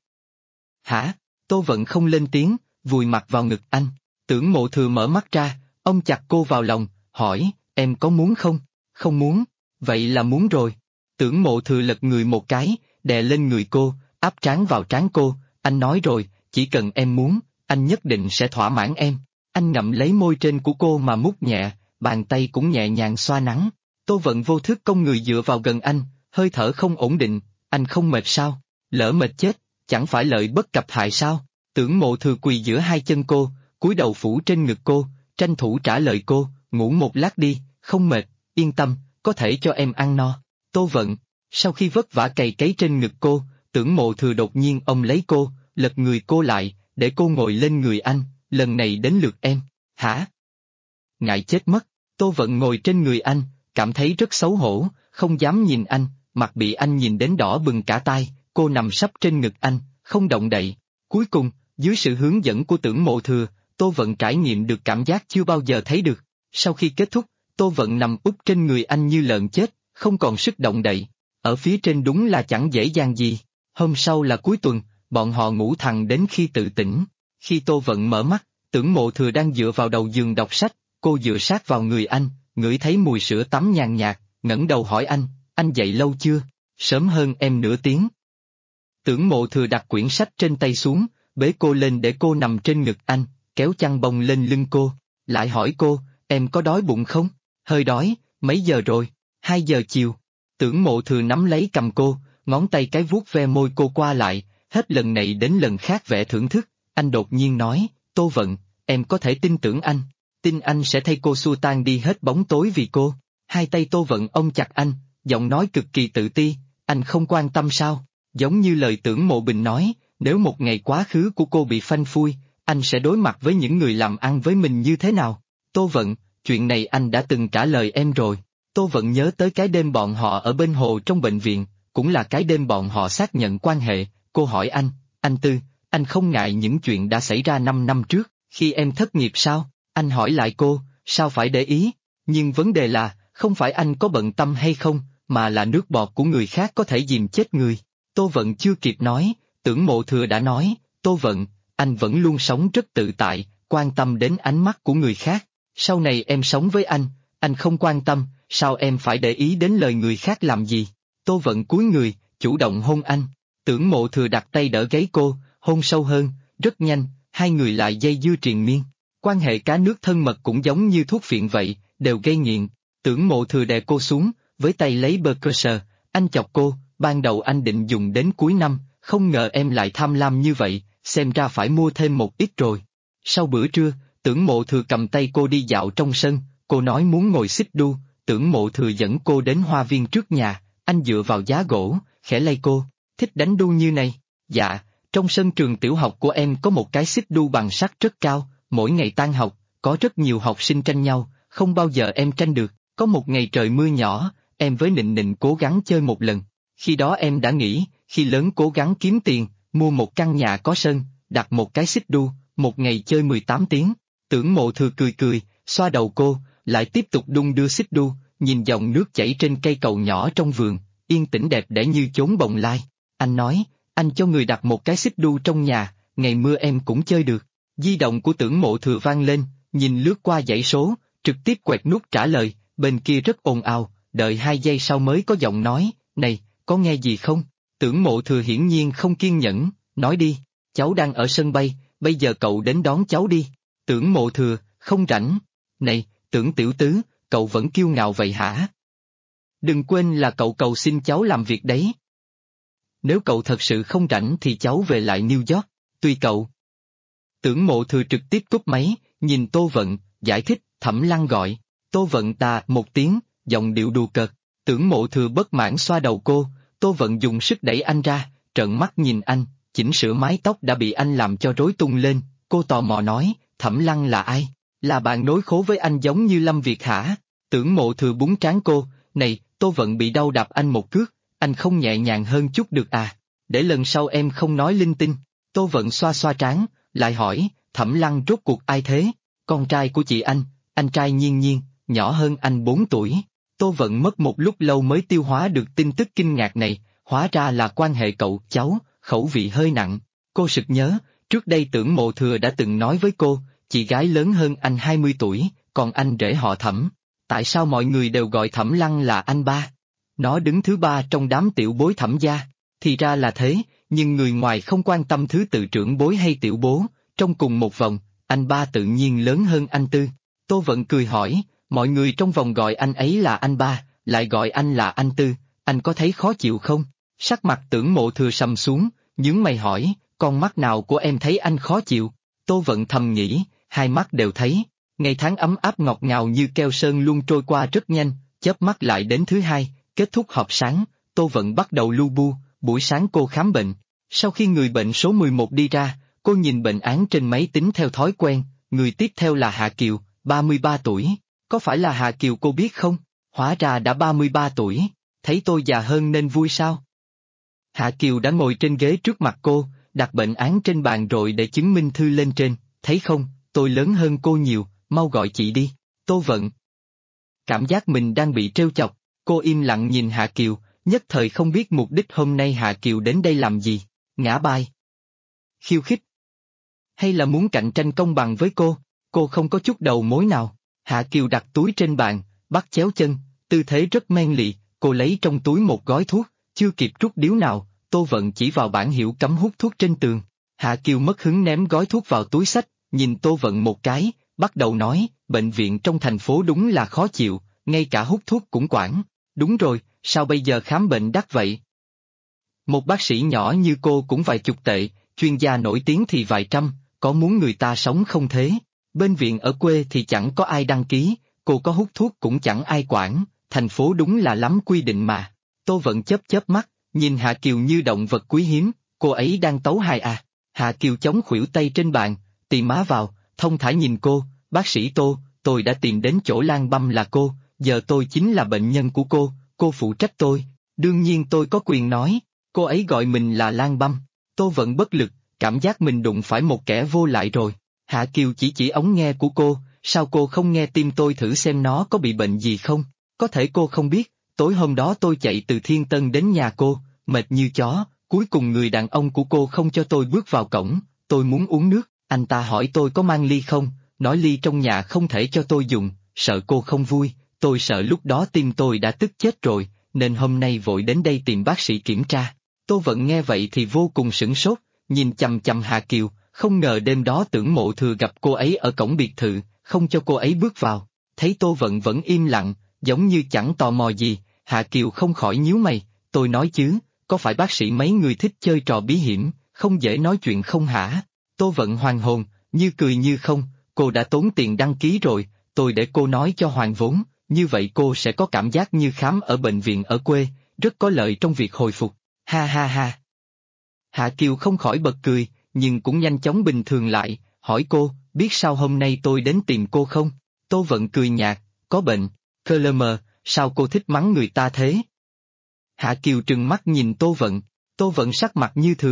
Hả? Tô Vận không lên tiếng, vùi mặt vào ngực anh. Tưởng Mộ Thừa mở mắt ra, ôm chặt cô vào lòng, hỏi, em có muốn không? Không muốn, vậy là muốn rồi. Tưởng Mộ Thừa lật người một cái, đè lên người cô, áp trán vào trán cô, anh nói rồi, chỉ cần em muốn, anh nhất định sẽ thỏa mãn em. Anh ngậm lấy môi trên của cô mà mút nhẹ, bàn tay cũng nhẹ nhàng xoa nắng. Tô Vận vô thức cong người dựa vào gần anh, hơi thở không ổn định, anh không mệt sao? Lỡ mệt chết, chẳng phải lợi bất cập hại sao? Tưởng Mộ Thừa quỳ giữa hai chân cô, cúi đầu phủ trên ngực cô, tranh thủ trả lời cô, ngủ một lát đi, không mệt, yên tâm, có thể cho em ăn no. Tô Vận, sau khi vất vả cày cấy trên ngực cô, Tưởng Mộ Thừa đột nhiên ôm lấy cô, lật người cô lại, để cô ngồi lên người anh, lần này đến lượt em. Hả? Ngại chết mất. Tô Vận ngồi trên người anh, cảm thấy rất xấu hổ, không dám nhìn anh, mặt bị anh nhìn đến đỏ bừng cả tai, cô nằm sấp trên ngực anh, không động đậy. Cuối cùng, dưới sự hướng dẫn của Tưởng Mộ Thừa, Tô Vận trải nghiệm được cảm giác chưa bao giờ thấy được. Sau khi kết thúc, Tô Vận nằm úp trên người anh như lợn chết, không còn sức động đậy. Ở phía trên đúng là chẳng dễ dàng gì. Hôm sau là cuối tuần, bọn họ ngủ thẳng đến khi tự tỉnh. Khi Tô Vận mở mắt, Tưởng Mộ Thừa đang dựa vào đầu giường đọc sách, cô dựa sát vào người anh, ngửi thấy mùi sữa tắm nhàn nhạt, ngẩng đầu hỏi anh dậy lâu chưa? Sớm hơn em nửa tiếng. Tưởng Mộ Thừa đặt quyển sách trên tay xuống, bế cô lên để cô nằm trên ngực anh, kéo chăn bông lên lưng cô, lại hỏi cô, em có đói bụng không? Hơi đói, mấy giờ rồi? 2 giờ chiều. Tưởng Mộ Thừa nắm lấy cầm cô, ngón tay cái vuốt ve môi cô qua lại, hết lần này đến lần khác vẻ thưởng thức. Anh đột nhiên nói, Tô Vận, em có thể tin tưởng anh, tin anh sẽ thay cô xua tan đi hết bóng tối vì cô. Hai tay Tô Vận ôm chặt anh, giọng nói cực kỳ tự ti, anh không quan tâm sao? Giống như lời Tưởng Mộ Bình nói, nếu một ngày quá khứ của cô bị phanh phui, anh sẽ đối mặt với những người làm ăn với mình như thế nào? Tô Vận, chuyện này anh đã từng trả lời em rồi. Tô Vận nhớ tới cái đêm bọn họ ở bên hồ trong bệnh viện, cũng là cái đêm bọn họ xác nhận quan hệ. Cô hỏi anh Tư, anh không ngại những chuyện đã xảy ra 5 năm trước, khi em thất nghiệp sao? Anh hỏi lại cô, sao phải để ý? Nhưng vấn đề là, không phải anh có bận tâm hay không, mà là nước bọt của người khác có thể dìm chết người. Tô Vận chưa kịp nói, Tưởng Mộ Thừa đã nói, Tô Vận, anh vẫn luôn sống rất tự tại, quan tâm đến ánh mắt của người khác. Sau này em sống với anh không quan tâm, sao em phải để ý đến lời người khác làm gì? Tô Vận cúi người, chủ động hôn anh. Tưởng Mộ Thừa đặt tay đỡ gáy cô, hôn sâu hơn, rất nhanh, hai người lại dây dưa triền miên. Quan hệ cá nước thân mật cũng giống như thuốc phiện vậy, đều gây nghiện. Tưởng Mộ Thừa đè cô xuống, với tay lấy bơ cơ sờ, anh chọc cô, ban đầu anh định dùng đến cuối năm, không ngờ em lại tham lam như vậy, xem ra phải mua thêm một ít rồi. Sau bữa trưa, Tưởng Mộ Thừa cầm tay cô đi dạo trong sân, cô nói muốn ngồi xích đu, Tưởng Mộ Thừa dẫn cô đến hoa viên trước nhà, anh dựa vào giá gỗ, khẽ lay cô, thích đánh đu như này. Dạ, trong sân trường tiểu học của em có một cái xích đu bằng sắt rất cao, mỗi ngày tan học, có rất nhiều học sinh tranh nhau, không bao giờ em tranh được. Có một ngày trời mưa nhỏ, em với Nịnh Nịnh cố gắng chơi một lần. Khi đó em đã nghĩ, khi lớn cố gắng kiếm tiền, mua một căn nhà có sân, đặt một cái xích đu, một ngày chơi 18 tiếng. Tưởng Mộ Thừa cười cười, xoa đầu cô, lại tiếp tục đung đưa xích đu, nhìn dòng nước chảy trên cây cầu nhỏ trong vườn, yên tĩnh đẹp đẽ như chốn bồng lai. Anh nói, anh cho người đặt một cái xích đu trong nhà, ngày mưa em cũng chơi được. Di động của Tưởng Mộ Thừa vang lên, nhìn lướt qua dãy số, trực tiếp quẹt nút trả lời, bên kia rất ồn ào, đợi 2 giây sau mới có giọng nói, này, có nghe gì không? Tưởng Mộ Thừa hiển nhiên không kiên nhẫn, nói đi, cháu đang ở sân bay, bây giờ cậu đến đón cháu đi. Tưởng Mộ Thừa, không rảnh. Này, Tưởng tiểu tứ, cậu vẫn kiêu ngạo vậy hả? Đừng quên là cậu cầu xin cháu làm việc đấy. Nếu cậu thật sự không rảnh thì cháu về lại New York, tùy cậu. Tưởng Mộ Thừa trực tiếp cúp máy, nhìn Tô Vận, giải thích, Thẩm Lăng gọi. Tô Vận ta một tiếng, giọng điệu đùa cợt. Tưởng Mộ Thừa bất mãn xoa đầu cô, Tô Vận dùng sức đẩy anh ra, trợn mắt nhìn anh, chỉnh sửa mái tóc đã bị anh làm cho rối tung lên. Cô tò mò nói, Thẩm Lăng là ai? Là bạn nối khố với anh giống như Lâm Việt hả? Tưởng Mộ Thừa búng trán cô, này, Tô Vận bị đau đạp anh một cước, anh không nhẹ nhàng hơn chút được à? Để lần sau em không nói linh tinh. Tô Vận xoa xoa trán, lại hỏi, Thẩm Lăng rốt cuộc ai thế? Con trai của chị anh trai Nhiên Nhiên, nhỏ hơn anh 4 tuổi. Tô Vận mất một lúc lâu mới tiêu hóa được tin tức kinh ngạc này, hóa ra là quan hệ cậu cháu, khẩu vị hơi nặng. Cô sực nhớ, trước đây Tưởng Mộ Thừa đã từng nói với cô, chị gái lớn hơn anh 20 tuổi, còn anh rể họ Thẩm. Tại sao mọi người đều gọi Thẩm Lăng là anh ba? Nó đứng thứ ba trong đám tiểu bối Thẩm gia. Thì ra là thế, nhưng người ngoài không quan tâm thứ tự trưởng bối hay tiểu bố, trong cùng một vòng, anh ba tự nhiên lớn hơn anh tư. Tô Vận cười hỏi, mọi người trong vòng gọi anh ấy là anh ba, lại gọi anh là anh tư, anh có thấy khó chịu không? Sắc mặt Tưởng Mộ Thừa sầm xuống, nhướng mày hỏi, con mắt nào của em thấy anh khó chịu? Tô Vận thầm nghĩ, hai mắt đều thấy. Ngày tháng ấm áp ngọt ngào như keo sơn luôn trôi qua rất nhanh, chớp mắt lại đến thứ hai, kết thúc họp sáng, Tô Vận bắt đầu lu bu, buổi sáng cô khám bệnh. Sau khi người bệnh số 11 đi ra, cô nhìn bệnh án trên máy tính theo thói quen, người tiếp theo là Hạ Kiều, 33 tuổi. Có phải là Hạ Kiều cô biết không? Hóa ra đã 33 tuổi, thấy tôi già hơn nên vui sao? Hạ Kiều đã ngồi trên ghế trước mặt cô, đặt bệnh án trên bàn rồi để chứng minh thư lên trên, thấy không, tôi lớn hơn cô nhiều, mau gọi chị đi. Tô Vận cảm giác mình đang bị trêu chọc, cô im lặng nhìn Hạ Kiều, nhất thời không biết mục đích hôm nay Hạ Kiều đến đây làm gì, ngã bài, khiêu khích, hay là muốn cạnh tranh công bằng với cô không có chút đầu mối nào. Hạ Kiều đặt túi trên bàn, bắt chéo chân, tư thế rất men lì, cô lấy trong túi một gói thuốc, chưa kịp rút điếu nào, Tô Vận chỉ vào bảng hiệu cấm hút thuốc trên tường. Hạ Kiều mất hứng ném gói thuốc vào túi xách, nhìn Tô Vận một cái, bắt đầu nói, bệnh viện trong thành phố đúng là khó chịu, ngay cả hút thuốc cũng quản. Đúng rồi, sao bây giờ khám bệnh đắt vậy? Một bác sĩ nhỏ như cô cũng vài chục tệ, chuyên gia nổi tiếng thì vài trăm, có muốn người ta sống không thế? Bên viện ở quê thì chẳng có ai đăng ký, cô có hút thuốc cũng chẳng ai quản, thành phố đúng là lắm quy định mà. Tô Vận chớp chớp mắt, nhìn Hạ Kiều như động vật quý hiếm, cô ấy đang tấu hài à? Hạ Kiều chống khuỷu tay trên bàn, tì má vào, thông thả nhìn cô, bác sĩ Tô, tôi đã tìm đến chỗ Lan Băm là cô, giờ tôi chính là bệnh nhân của cô phụ trách tôi, đương nhiên tôi có quyền nói, cô ấy gọi mình là Lan Băm. Tô Vận bất lực, cảm giác mình đụng phải một kẻ vô lại rồi. Hạ Kiều chỉ ống nghe của cô, sao cô không nghe tim tôi thử xem nó có bị bệnh gì không? Có thể cô không biết, tối hôm đó tôi chạy từ Thiên Tân đến nhà cô, mệt như chó, cuối cùng người đàn ông của cô không cho tôi bước vào cổng, tôi muốn uống nước, anh ta hỏi tôi có mang ly không, nói ly trong nhà không thể cho tôi dùng, sợ cô không vui, tôi sợ lúc đó tim tôi đã tức chết rồi, nên hôm nay vội đến đây tìm bác sĩ kiểm tra. Tô Vận nghe vậy thì vô cùng sửng sốt, nhìn chằm chằm Hạ Kiều, không ngờ đêm đó Tưởng Mộ Thừa gặp cô ấy ở cổng biệt thự, không cho cô ấy bước vào, thấy Tô Vận vẫn im lặng, giống như chẳng tò mò gì, Hạ Kiều không khỏi nhíu mày, tôi nói chứ, có phải bác sĩ mấy người thích chơi trò bí hiểm, không dễ nói chuyện không hả? Tô Vận hoàn hồn, như cười như không, cô đã tốn tiền đăng ký rồi, tôi để cô nói cho hoàn vốn, như vậy cô sẽ có cảm giác như khám ở bệnh viện ở quê, rất có lợi trong việc hồi phục, ha ha ha. Hạ Kiều không khỏi bật cười, nhưng cũng nhanh chóng bình thường lại, hỏi cô, biết sao hôm nay tôi đến tìm cô không? Tô Vận cười nhạt, có bệnh, cơ lơ mờ, sao cô thích mắng người ta thế? Hạ Kiều trừng mắt nhìn Tô Vận sắc mặt như thường,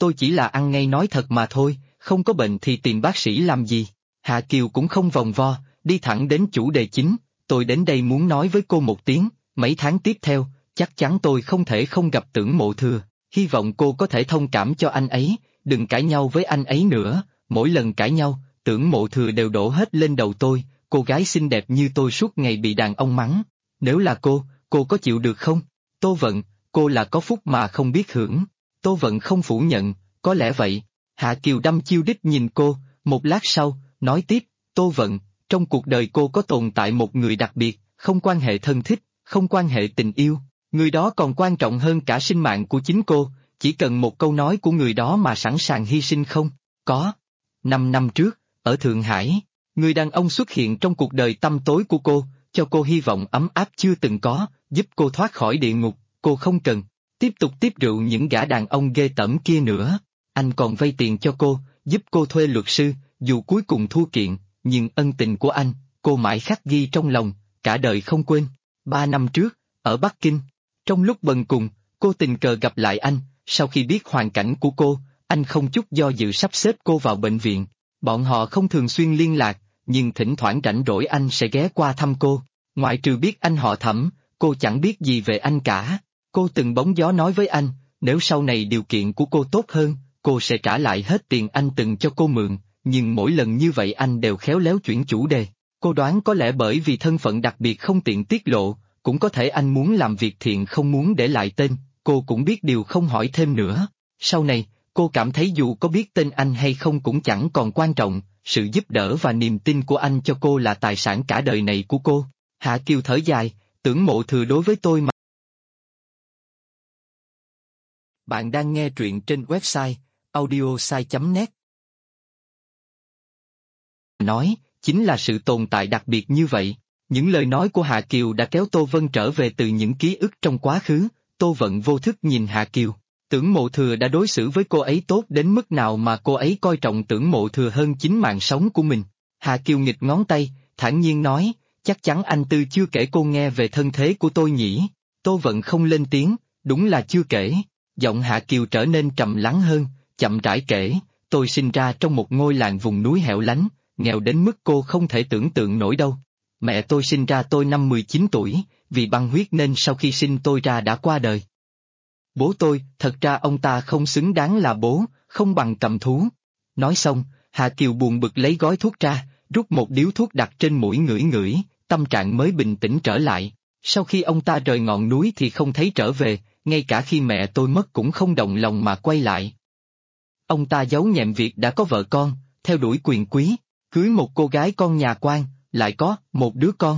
tôi chỉ là ăn ngay nói thật mà thôi, không có bệnh thì tìm bác sĩ làm gì. Hạ Kiều cũng không vòng vo, đi thẳng đến chủ đề chính, tôi đến đây muốn nói với cô một tiếng, mấy tháng tiếp theo, chắc chắn tôi không thể không gặp Tưởng Mộ Thừa, hy vọng cô có thể thông cảm cho anh ấy, đừng cãi nhau với anh ấy nữa, mỗi lần cãi nhau, Tưởng Mộ Thừa đều đổ hết lên đầu tôi, cô gái xinh đẹp như tôi suốt ngày bị đàn ông mắng, nếu là cô có chịu được không? Tô Vận, cô là có phúc mà không biết hưởng. Tô Vận không phủ nhận, có lẽ vậy. Hạ Kiều đăm chiêu đích nhìn cô, một lát sau, nói tiếp, Tô Vận, trong cuộc đời cô có tồn tại một người đặc biệt, không quan hệ thân thích, không quan hệ tình yêu, người đó còn quan trọng hơn cả sinh mạng của chính cô, chỉ cần một câu nói của người đó mà sẵn sàng hy sinh không? Có. 5 năm trước, ở Thượng Hải, người đàn ông xuất hiện trong cuộc đời tăm tối của cô, cho cô hy vọng ấm áp chưa từng có, giúp cô thoát khỏi địa ngục, cô không cần tiếp tục tiếp rượu những gã đàn ông ghê tởm kia nữa. Anh còn vay tiền cho cô, giúp cô thuê luật sư, dù cuối cùng thua kiện, nhưng ân tình của anh, cô mãi khắc ghi trong lòng, cả đời không quên. 3 năm trước, ở Bắc Kinh, trong lúc bần cùng, cô tình cờ gặp lại anh, sau khi biết hoàn cảnh của cô, anh không chút do dự sắp xếp cô vào bệnh viện. Bọn họ không thường xuyên liên lạc, nhưng thỉnh thoảng rảnh rỗi anh sẽ ghé qua thăm cô. Ngoại trừ biết anh họ Thẩm, cô chẳng biết gì về anh cả. Cô từng bóng gió nói với anh, nếu sau này điều kiện của cô tốt hơn, cô sẽ trả lại hết tiền anh từng cho cô mượn, nhưng mỗi lần như vậy anh đều khéo léo chuyển chủ đề. Cô đoán có lẽ bởi vì thân phận đặc biệt không tiện tiết lộ, cũng có thể anh muốn làm việc thiện không muốn để lại tên, cô cũng biết điều không hỏi thêm nữa. Sau này, cô cảm thấy dù có biết tên anh hay không cũng chẳng còn quan trọng, sự giúp đỡ và niềm tin của anh cho cô là tài sản cả đời này của cô. Hạ Kiều thở dài, Tưởng Mộ Thừa đối với tôi mà. Bạn đang nghe truyện trên website audiosai.net. Nói, chính là sự tồn tại đặc biệt như vậy. Những lời nói của Hạ Kiều đã kéo Tô Vân trở về từ những ký ức trong quá khứ. Tô Vận vô thức nhìn Hạ Kiều. Tưởng Mộ Thừa đã đối xử với cô ấy tốt đến mức nào mà cô ấy coi trọng Tưởng Mộ Thừa hơn chính mạng sống của mình. Hạ Kiều nghịch ngón tay, thản nhiên nói, chắc chắn anh Tư chưa kể cô nghe về thân thế của tôi nhỉ. Tô Vận không lên tiếng, đúng là chưa kể. Giọng Hạ Kiều trở nên trầm lắng hơn, chậm rãi kể, tôi sinh ra trong một ngôi làng vùng núi hẻo lánh, nghèo đến mức cô không thể tưởng tượng nổi đâu. Mẹ tôi sinh ra tôi năm 19 tuổi, vì băng huyết nên sau khi sinh tôi ra đã qua đời. Bố tôi, thật ra ông ta không xứng đáng là bố, không bằng cầm thú. Nói xong, Hạ Kiều buồn bực lấy gói thuốc ra, rút một điếu thuốc đặt trên mũi ngửi ngửi, tâm trạng mới bình tĩnh trở lại. Sau khi ông ta rời ngọn núi thì không thấy trở về, ngay cả khi mẹ tôi mất cũng không động lòng mà quay lại. Ông ta giấu nhẹm việc đã có vợ con, theo đuổi quyền quý, cưới một cô gái con nhà quan, lại có một đứa con.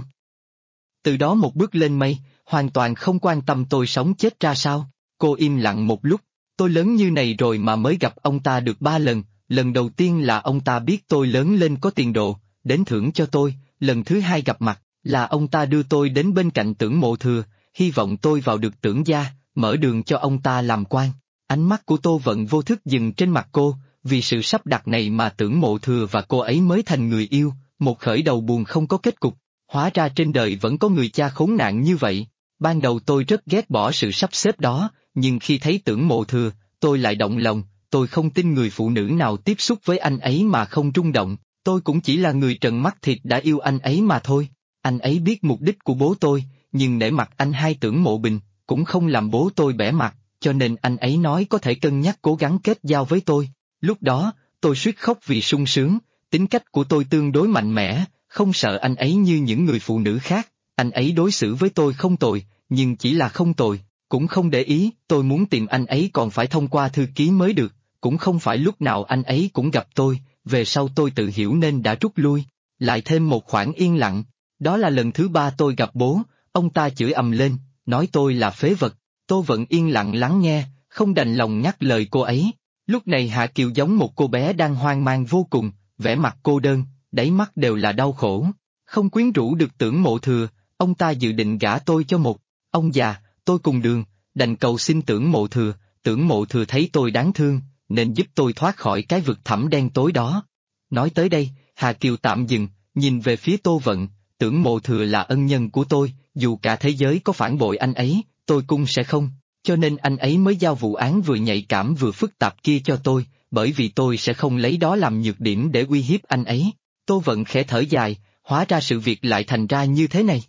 Từ đó một bước lên mây, hoàn toàn không quan tâm tôi sống chết ra sao. Cô im lặng một lúc, tôi lớn như này rồi mà mới gặp ông ta được 3 lần, lần đầu tiên là ông ta biết tôi lớn lên có tiền đồ, đến thưởng cho tôi, lần thứ hai gặp mặt, là ông ta đưa tôi đến bên cạnh Tưởng Mộ Thừa, hy vọng tôi vào được Tưởng gia, mở đường cho ông ta làm quan. Ánh mắt của Tô Vận vô thức dừng trên mặt cô, vì sự sắp đặt này mà Tưởng Mộ Thừa và cô ấy mới thành người yêu, một khởi đầu buồn không có kết cục, hóa ra trên đời vẫn có người cha khốn nạn như vậy. Ban đầu tôi rất ghét bỏ sự sắp xếp đó, nhưng khi thấy Tưởng Mộ Thừa, tôi lại động lòng, tôi không tin người phụ nữ nào tiếp xúc với anh ấy mà không rung động, tôi cũng chỉ là người trần mắt thịt đã yêu anh ấy mà thôi. Anh ấy biết mục đích của bố tôi, nhưng nể mặt anh hai Tưởng Mộ Bình, cũng không làm bố tôi bẽ mặt, cho nên anh ấy nói có thể cân nhắc cố gắng kết giao với tôi. Lúc đó, tôi suýt khóc vì sung sướng, tính cách của tôi tương đối mạnh mẽ, không sợ anh ấy như những người phụ nữ khác, anh ấy đối xử với tôi không tồi, nhưng chỉ là không tồi, cũng không để ý, tôi muốn tìm anh ấy còn phải thông qua thư ký mới được, cũng không phải lúc nào anh ấy cũng gặp tôi, về sau tôi tự hiểu nên đã rút lui. Lại thêm một khoảng yên lặng, đó là lần thứ 3 tôi gặp bố, ông ta chửi ầm lên, nói tôi là phế vật. Tô Vận yên lặng lắng nghe, không đành lòng nhắc lời cô ấy. Lúc này Hạ Kiều giống một cô bé đang hoang mang vô cùng, vẻ mặt cô đơn, đáy mắt đều là đau khổ. Không quyến rũ được Tưởng Mộ Thừa, ông ta dự định gả tôi cho một ông già, tôi cùng đường, đành cầu xin Tưởng Mộ Thừa. Tưởng Mộ Thừa thấy tôi đáng thương, nên giúp tôi thoát khỏi cái vực thẳm đen tối đó. Nói tới đây, Hạ Kiều tạm dừng, nhìn về phía Tô Vận, Tưởng Mộ Thừa là ân nhân của tôi, dù cả thế giới có phản bội anh ấy, tôi cũng sẽ không cho nên anh ấy mới giao vụ án vừa nhạy cảm vừa phức tạp kia cho tôi, bởi vì tôi sẽ không lấy đó làm nhược điểm để uy hiếp anh ấy. Tô Vận khẽ thở dài, hóa ra sự việc lại thành ra như thế này.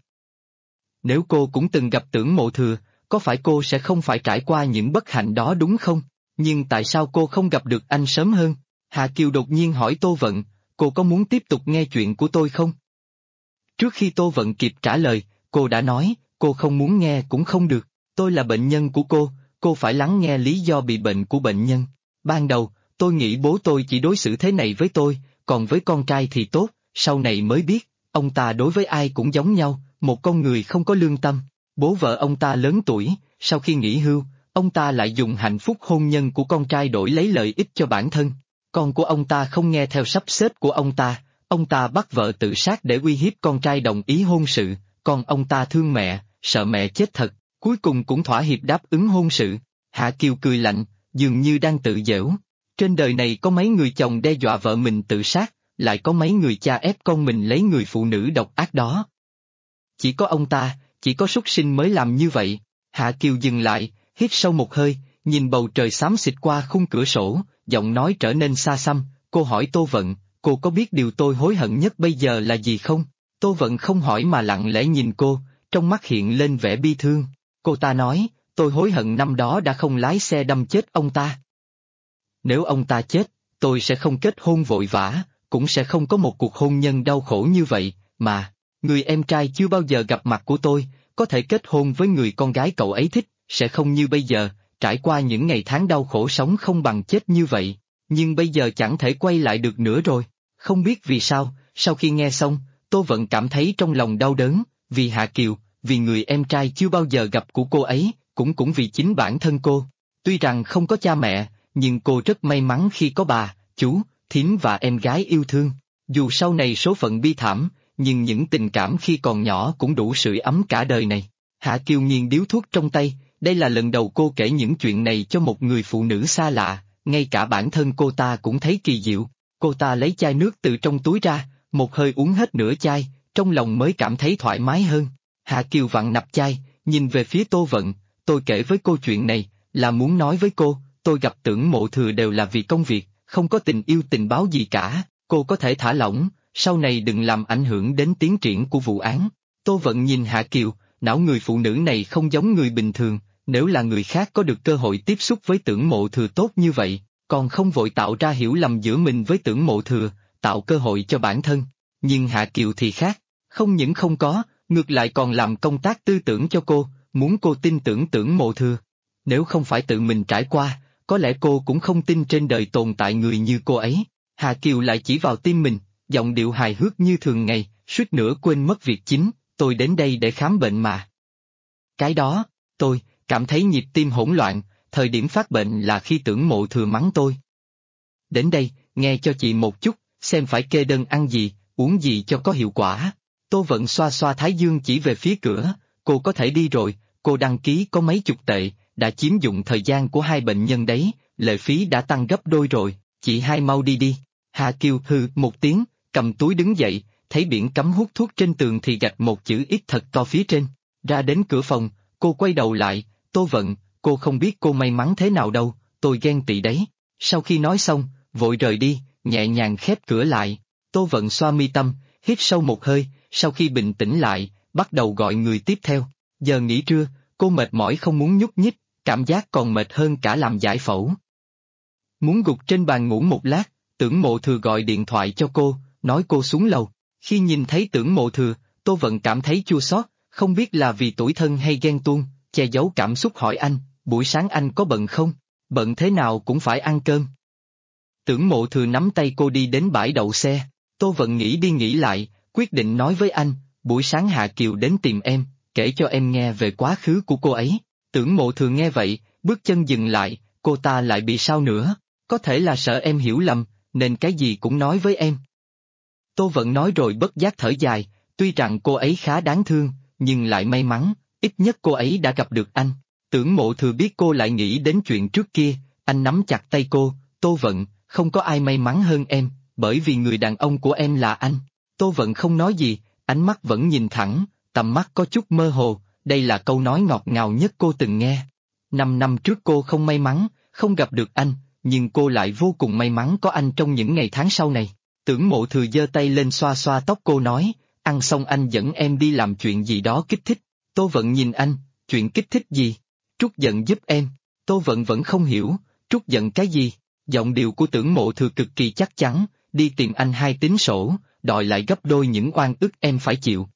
Nếu cô cũng từng gặp Tưởng Mộ Thừa, có phải cô sẽ không phải trải qua những bất hạnh đó đúng không? Nhưng tại sao cô không gặp được anh sớm hơn? Hạ Kiều đột nhiên hỏi Tô Vận, cô có muốn tiếp tục nghe chuyện của tôi không? Trước khi Tô Vận kịp trả lời, cô đã nói, cô không muốn nghe cũng không được, tôi là bệnh nhân của cô phải lắng nghe lý do bị bệnh của bệnh nhân. Ban đầu, tôi nghĩ bố tôi chỉ đối xử thế này với tôi, còn với con trai thì tốt, sau này mới biết, ông ta đối với ai cũng giống nhau, một con người không có lương tâm. Bố vợ ông ta lớn tuổi, sau khi nghỉ hưu, ông ta lại dùng hạnh phúc hôn nhân của con trai đổi lấy lợi ích cho bản thân. Con của ông ta không nghe theo sắp xếp của ông ta bắt vợ tự sát để uy hiếp con trai đồng ý hôn sự, còn ông ta thương mẹ, sợ mẹ chết thật, cuối cùng cũng thỏa hiệp đáp ứng hôn sự. Hạ Kiều cười lạnh, dường như đang tự giễu. Trên đời này có mấy người chồng đe dọa vợ mình tự sát, lại có mấy người cha ép con mình lấy người phụ nữ độc ác đó. Chỉ có ông ta, chỉ có súc sinh mới làm như vậy. Hạ Kiều dừng lại, hít sâu một hơi, nhìn bầu trời xám xịt qua khung cửa sổ, giọng nói trở nên xa xăm, cô hỏi Tô Vận, cô có biết điều tôi hối hận nhất bây giờ là gì không? Tô Vận không hỏi mà lặng lẽ nhìn cô, trong mắt hiện lên vẻ bi thương. Cô ta nói, tôi hối hận năm đó đã không lái xe đâm chết ông ta. Nếu ông ta chết, tôi sẽ không kết hôn vội vã, cũng sẽ không có một cuộc hôn nhân đau khổ như vậy, mà, người em trai chưa bao giờ gặp mặt của tôi, có thể kết hôn với người con gái cậu ấy thích, sẽ không như bây giờ, trải qua những ngày tháng đau khổ sống không bằng chết như vậy, nhưng bây giờ chẳng thể quay lại được nữa rồi. Không biết vì sao, sau khi nghe xong, Tô Vận cảm thấy trong lòng đau đớn, vì Hạ Kiều, vì người em trai chưa bao giờ gặp của cô ấy, cũng vì chính bản thân cô. Tuy rằng không có cha mẹ, nhưng cô rất may mắn khi có bà, chú, thím và em gái yêu thương. Dù sau này số phận bi thảm, nhưng những tình cảm khi còn nhỏ cũng đủ sưởi ấm cả đời này. Hạ Kiều nghiền điếu thuốc trong tay, đây là lần đầu cô kể những chuyện này cho một người phụ nữ xa lạ, ngay cả bản thân cô ta cũng thấy kỳ diệu. Cô ta lấy chai nước từ trong túi ra, một hơi uống hết nửa chai, trong lòng mới cảm thấy thoải mái hơn. Hạ Kiều vặn nắp chai, nhìn về phía Tô Vận, tôi kể với cô chuyện này, là muốn nói với cô, tôi gặp Tưởng Mộ Thừa đều là vì công việc, không có tình yêu tình báo gì cả, cô có thể thả lỏng, sau này đừng làm ảnh hưởng đến tiến triển của vụ án. Tô Vận nhìn Hạ Kiều, não người phụ nữ này không giống người bình thường, nếu là người khác có được cơ hội tiếp xúc với Tưởng Mộ Thừa tốt như vậy, còn không vội tạo ra hiểu lầm giữa mình với Tưởng Mộ Thừa, tạo cơ hội cho bản thân. Nhưng Hạ Kiều thì khác, không những không có, ngược lại còn làm công tác tư tưởng cho cô, muốn cô tin tưởng Tưởng Mộ Thừa. Nếu không phải tự mình trải qua, có lẽ cô cũng không tin trên đời tồn tại người như cô ấy. Hạ Kiều lại chỉ vào tim mình, giọng điệu hài hước như thường ngày, suýt nữa quên mất việc chính, tôi đến đây để khám bệnh mà. Cái đó, tôi cảm thấy nhịp tim hỗn loạn, thời điểm phát bệnh là khi Tưởng Mộ Thừa mắng tôi. Đến đây, nghe cho chị một chút, xem phải kê đơn ăn gì, uống gì cho có hiệu quả. Tô Vận xoa xoa thái dương chỉ về phía cửa, cô có thể đi rồi, cô đăng ký có mấy chục tệ, đã chiếm dụng thời gian của hai bệnh nhân đấy, lệ phí đã tăng gấp đôi rồi, chị hai mau đi đi. Hạ Kiều hừ một tiếng, cầm túi đứng dậy, thấy biển cấm hút thuốc trên tường thì gạch một chữ ít thật to phía trên. Ra đến cửa phòng, cô quay đầu lại, Tô Vận, cô không biết cô may mắn thế nào đâu, tôi ghen tị đấy. Sau khi nói xong, vội rời đi, nhẹ nhàng khép cửa lại. Tô Vận xoa mi tâm, hít sâu một hơi, sau khi bình tĩnh lại, bắt đầu gọi người tiếp theo. Giờ nghỉ trưa, cô mệt mỏi không muốn nhúc nhích, cảm giác còn mệt hơn cả làm giải phẫu. Muốn gục trên bàn ngủ một lát, Tưởng Mộ Thừa gọi điện thoại cho cô, nói cô xuống lầu. Khi nhìn thấy Tưởng Mộ Thừa, Tô Vận cảm thấy chua xót, không biết là vì tủi thân hay ghen tuông, che giấu cảm xúc hỏi anh, buổi sáng anh có bận không? Bận thế nào cũng phải ăn cơm. Tưởng Mộ Thừa nắm tay cô đi đến bãi đậu xe, Tô Vận nghĩ đi nghĩ lại, quyết định nói với anh, buổi sáng Hạ Kiều đến tìm em, kể cho em nghe về quá khứ của cô ấy. Tưởng Mộ Thừa nghe vậy, bước chân dừng lại, cô ta lại bị sao nữa, có thể là sợ em hiểu lầm, nên cái gì cũng nói với em. Tô Vận nói rồi bất giác thở dài, tuy rằng cô ấy khá đáng thương, nhưng lại may mắn, ít nhất cô ấy đã gặp được anh. Tưởng Mộ Thừa biết cô lại nghĩ đến chuyện trước kia, anh nắm chặt tay cô, Tô Vận, không có ai may mắn hơn em, bởi vì người đàn ông của em là anh. Tô Vận không nói gì, ánh mắt vẫn nhìn thẳng, tầm mắt có chút mơ hồ, đây là câu nói ngọt ngào nhất cô từng nghe. 5 năm trước cô không may mắn, không gặp được anh, nhưng cô lại vô cùng may mắn có anh trong những ngày tháng sau này. Tưởng Mộ Thừa giơ tay lên xoa xoa tóc cô nói, ăn xong anh dẫn em đi làm chuyện gì đó kích thích. Tô Vận nhìn anh, chuyện kích thích gì? Trút giận giúp em. Tô Vận vẫn không hiểu, trút giận cái gì? Giọng điệu của Tưởng Mộ Thừa cực kỳ chắc chắn, đi tìm anh hai tính sổ, đòi lại gấp đôi những oan ức em phải chịu.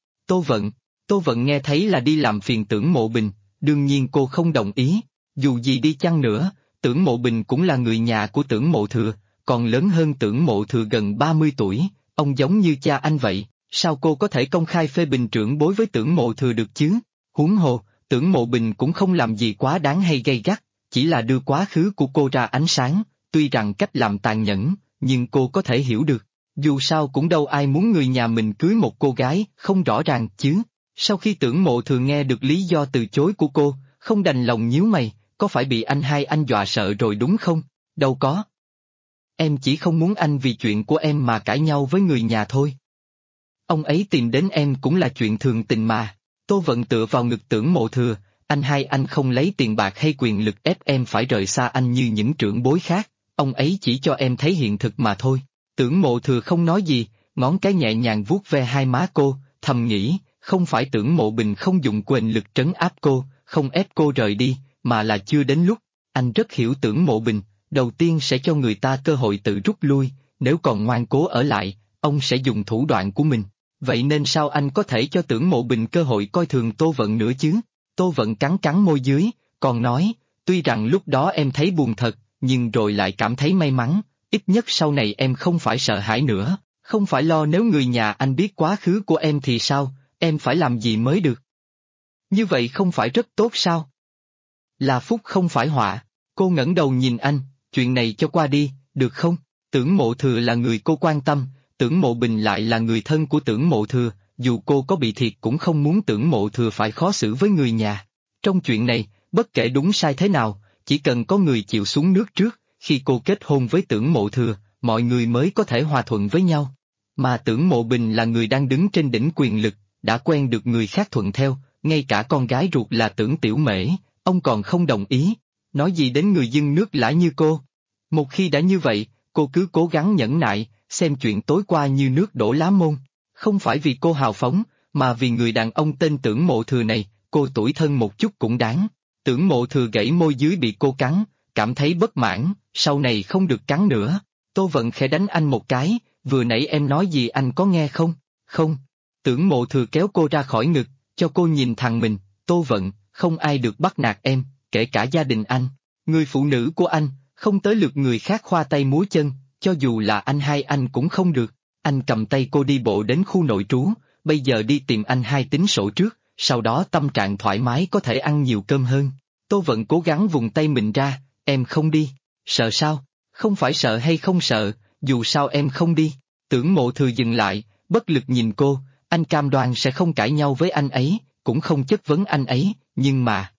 Tô Vận nghe thấy là đi làm phiền Tưởng Mộ Bình, đương nhiên cô không đồng ý. Dù gì đi chăng nữa, Tưởng Mộ Bình cũng là người nhà của Tưởng Mộ Thừa, còn lớn hơn Tưởng Mộ Thừa gần 30 tuổi, ông giống như cha anh vậy, sao cô có thể công khai phê bình trưởng bối với Tưởng Mộ Thừa được chứ? Huống hồ, Tưởng Mộ Bình cũng không làm gì quá đáng hay gay gắt, chỉ là đưa quá khứ của cô ra ánh sáng, tuy rằng cách làm tàn nhẫn, nhưng cô có thể hiểu được. Dù sao cũng đâu ai muốn người nhà mình cưới một cô gái không rõ ràng chứ. Sau khi Tưởng Mộ Thừa nghe được lý do từ chối của cô, không đành lòng nhíu mày, có phải bị anh dọa sợ rồi đúng không? Đâu có. Em chỉ không muốn anh vì chuyện của em mà cãi nhau với người nhà thôi. Ông ấy tìm đến em cũng là chuyện thường tình mà. Tô Vận tựa vào ngực Tưởng Mộ Thừa, anh không lấy tiền bạc hay quyền lực ép em phải rời xa anh như những trưởng bối khác, ông ấy chỉ cho em thấy hiện thực mà thôi. Tưởng Mộ Thừa không nói gì, ngón cái nhẹ nhàng vuốt ve hai má cô, thầm nghĩ, không phải Tưởng Mộ Bình không dùng quyền lực trấn áp cô, không ép cô rời đi, mà là chưa đến lúc. Anh rất hiểu Tưởng Mộ Bình, đầu tiên sẽ cho người ta cơ hội tự rút lui, nếu còn ngoan cố ở lại, ông sẽ dùng thủ đoạn của mình. Vậy nên sao anh có thể cho Tưởng Mộ Bình cơ hội coi thường Tô Vận nữa chứ? Tô Vận cắn cắn môi dưới, còn nói, tuy rằng lúc đó em thấy buồn thật, nhưng rồi lại cảm thấy may mắn, ít nhất sau này em không phải sợ hãi nữa, không phải lo nếu người nhà anh biết quá khứ của em thì sao, em phải làm gì mới được. Như vậy không phải rất tốt sao? Là phúc không phải họa. Cô ngẩng đầu nhìn anh, chuyện này cho qua đi, được không? Tưởng Mộ Thừa là người cô quan tâm, Tưởng Mộ Bình lại là người thân của Tưởng Mộ Thừa, dù cô có bị thiệt cũng không muốn Tưởng Mộ Thừa phải khó xử với người nhà. Trong chuyện này, bất kể đúng sai thế nào, chỉ cần có người chịu xuống nước trước, khi cô kết hôn với Tưởng Mộ Thừa, mọi người mới có thể hòa thuận với nhau. Mà Tưởng Mộ Bình là người đang đứng trên đỉnh quyền lực, đã quen được người khác thuận theo, ngay cả con gái ruột là Tưởng Tiểu Mễ, ông còn không đồng ý, nói gì đến người dân nước lã như cô. Một khi đã như vậy, cô cứ cố gắng nhẫn nại, xem chuyện tối qua như nước đổ lá môn. Không phải vì cô hào phóng, mà vì người đàn ông tên Tưởng Mộ Thừa này, cô tủi thân một chút cũng đáng. Tưởng Mộ Thừa gãy môi dưới bị cô cắn, cảm thấy bất mãn, sau này không được cắn nữa. Tô Vận khẽ đánh anh một cái, vừa nãy em nói gì anh có nghe không? Không. Tưởng Mộ Thừa kéo cô ra khỏi ngực, cho cô nhìn thằng mình, Tô Vận, không ai được bắt nạt em, kể cả gia đình anh. Người phụ nữ của anh, không tới lượt người khác khoa tay múa chân, cho dù là anh hai anh cũng không được. Anh cầm tay cô đi bộ đến khu nội trú, bây giờ đi tìm anh hai tính sổ trước, sau đó tâm trạng thoải mái có thể ăn nhiều cơm hơn. Tô Vận cố gắng vùng tay mình ra, em không đi. Sợ sao? Không phải sợ hay không sợ, dù sao em không đi. Tưởng Mộ Thừa dừng lại, bất lực nhìn cô, anh cam đoan sẽ không cãi nhau với anh ấy, cũng không chất vấn anh ấy, nhưng mà...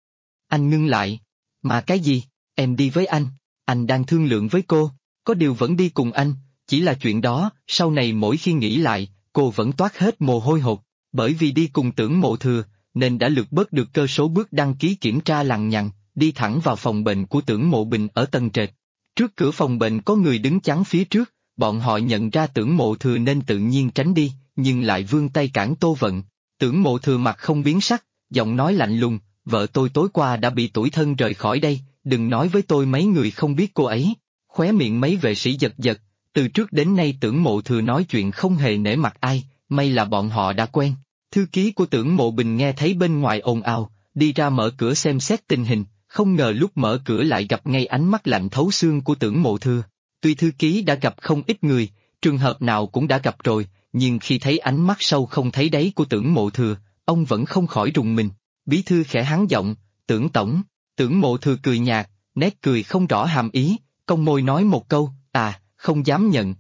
Anh ngưng lại. Mà cái gì? Em đi với anh đang thương lượng với cô, có điều vẫn đi cùng anh, chỉ là chuyện đó, sau này mỗi khi nghĩ lại, cô vẫn toát hết mồ hôi hột, bởi vì đi cùng Tưởng Mộ Thừa, nên đã lược bớt được cơ số bước đăng ký kiểm tra lằng nhằng, đi thẳng vào phòng bệnh của Tưởng Mộ Bình ở tầng trệt. Trước cửa phòng bệnh có người đứng chắn phía trước, bọn họ nhận ra Tưởng Mộ Thừa nên tự nhiên tránh đi, nhưng lại vươn tay cản Tô Vận. Tưởng Mộ Thừa mặt không biến sắc, giọng nói lạnh lùng, vợ tôi tối qua đã bị tủi thân rời khỏi đây, đừng nói với tôi mấy người không biết cô ấy. Khóe miệng mấy vệ sĩ giật giật, từ trước đến nay Tưởng Mộ Thừa nói chuyện không hề nể mặt ai, may là bọn họ đã quen. Thư ký của Tưởng Mộ Bình nghe thấy bên ngoài ồn ào, đi ra mở cửa xem xét tình hình, không ngờ lúc mở cửa lại gặp ngay ánh mắt lạnh thấu xương của Tưởng Mộ Thừa. Tuy thư ký đã gặp không ít người, trường hợp nào cũng đã gặp rồi, nhưng khi thấy ánh mắt sâu không thấy đáy của Tưởng Mộ Thừa, ông vẫn không khỏi rùng mình. Bí thư khẽ hắng giọng, Tưởng tổng. Tưởng Mộ Thừa cười nhạt, nét cười không rõ hàm ý, cong môi nói một câu, không dám nhận.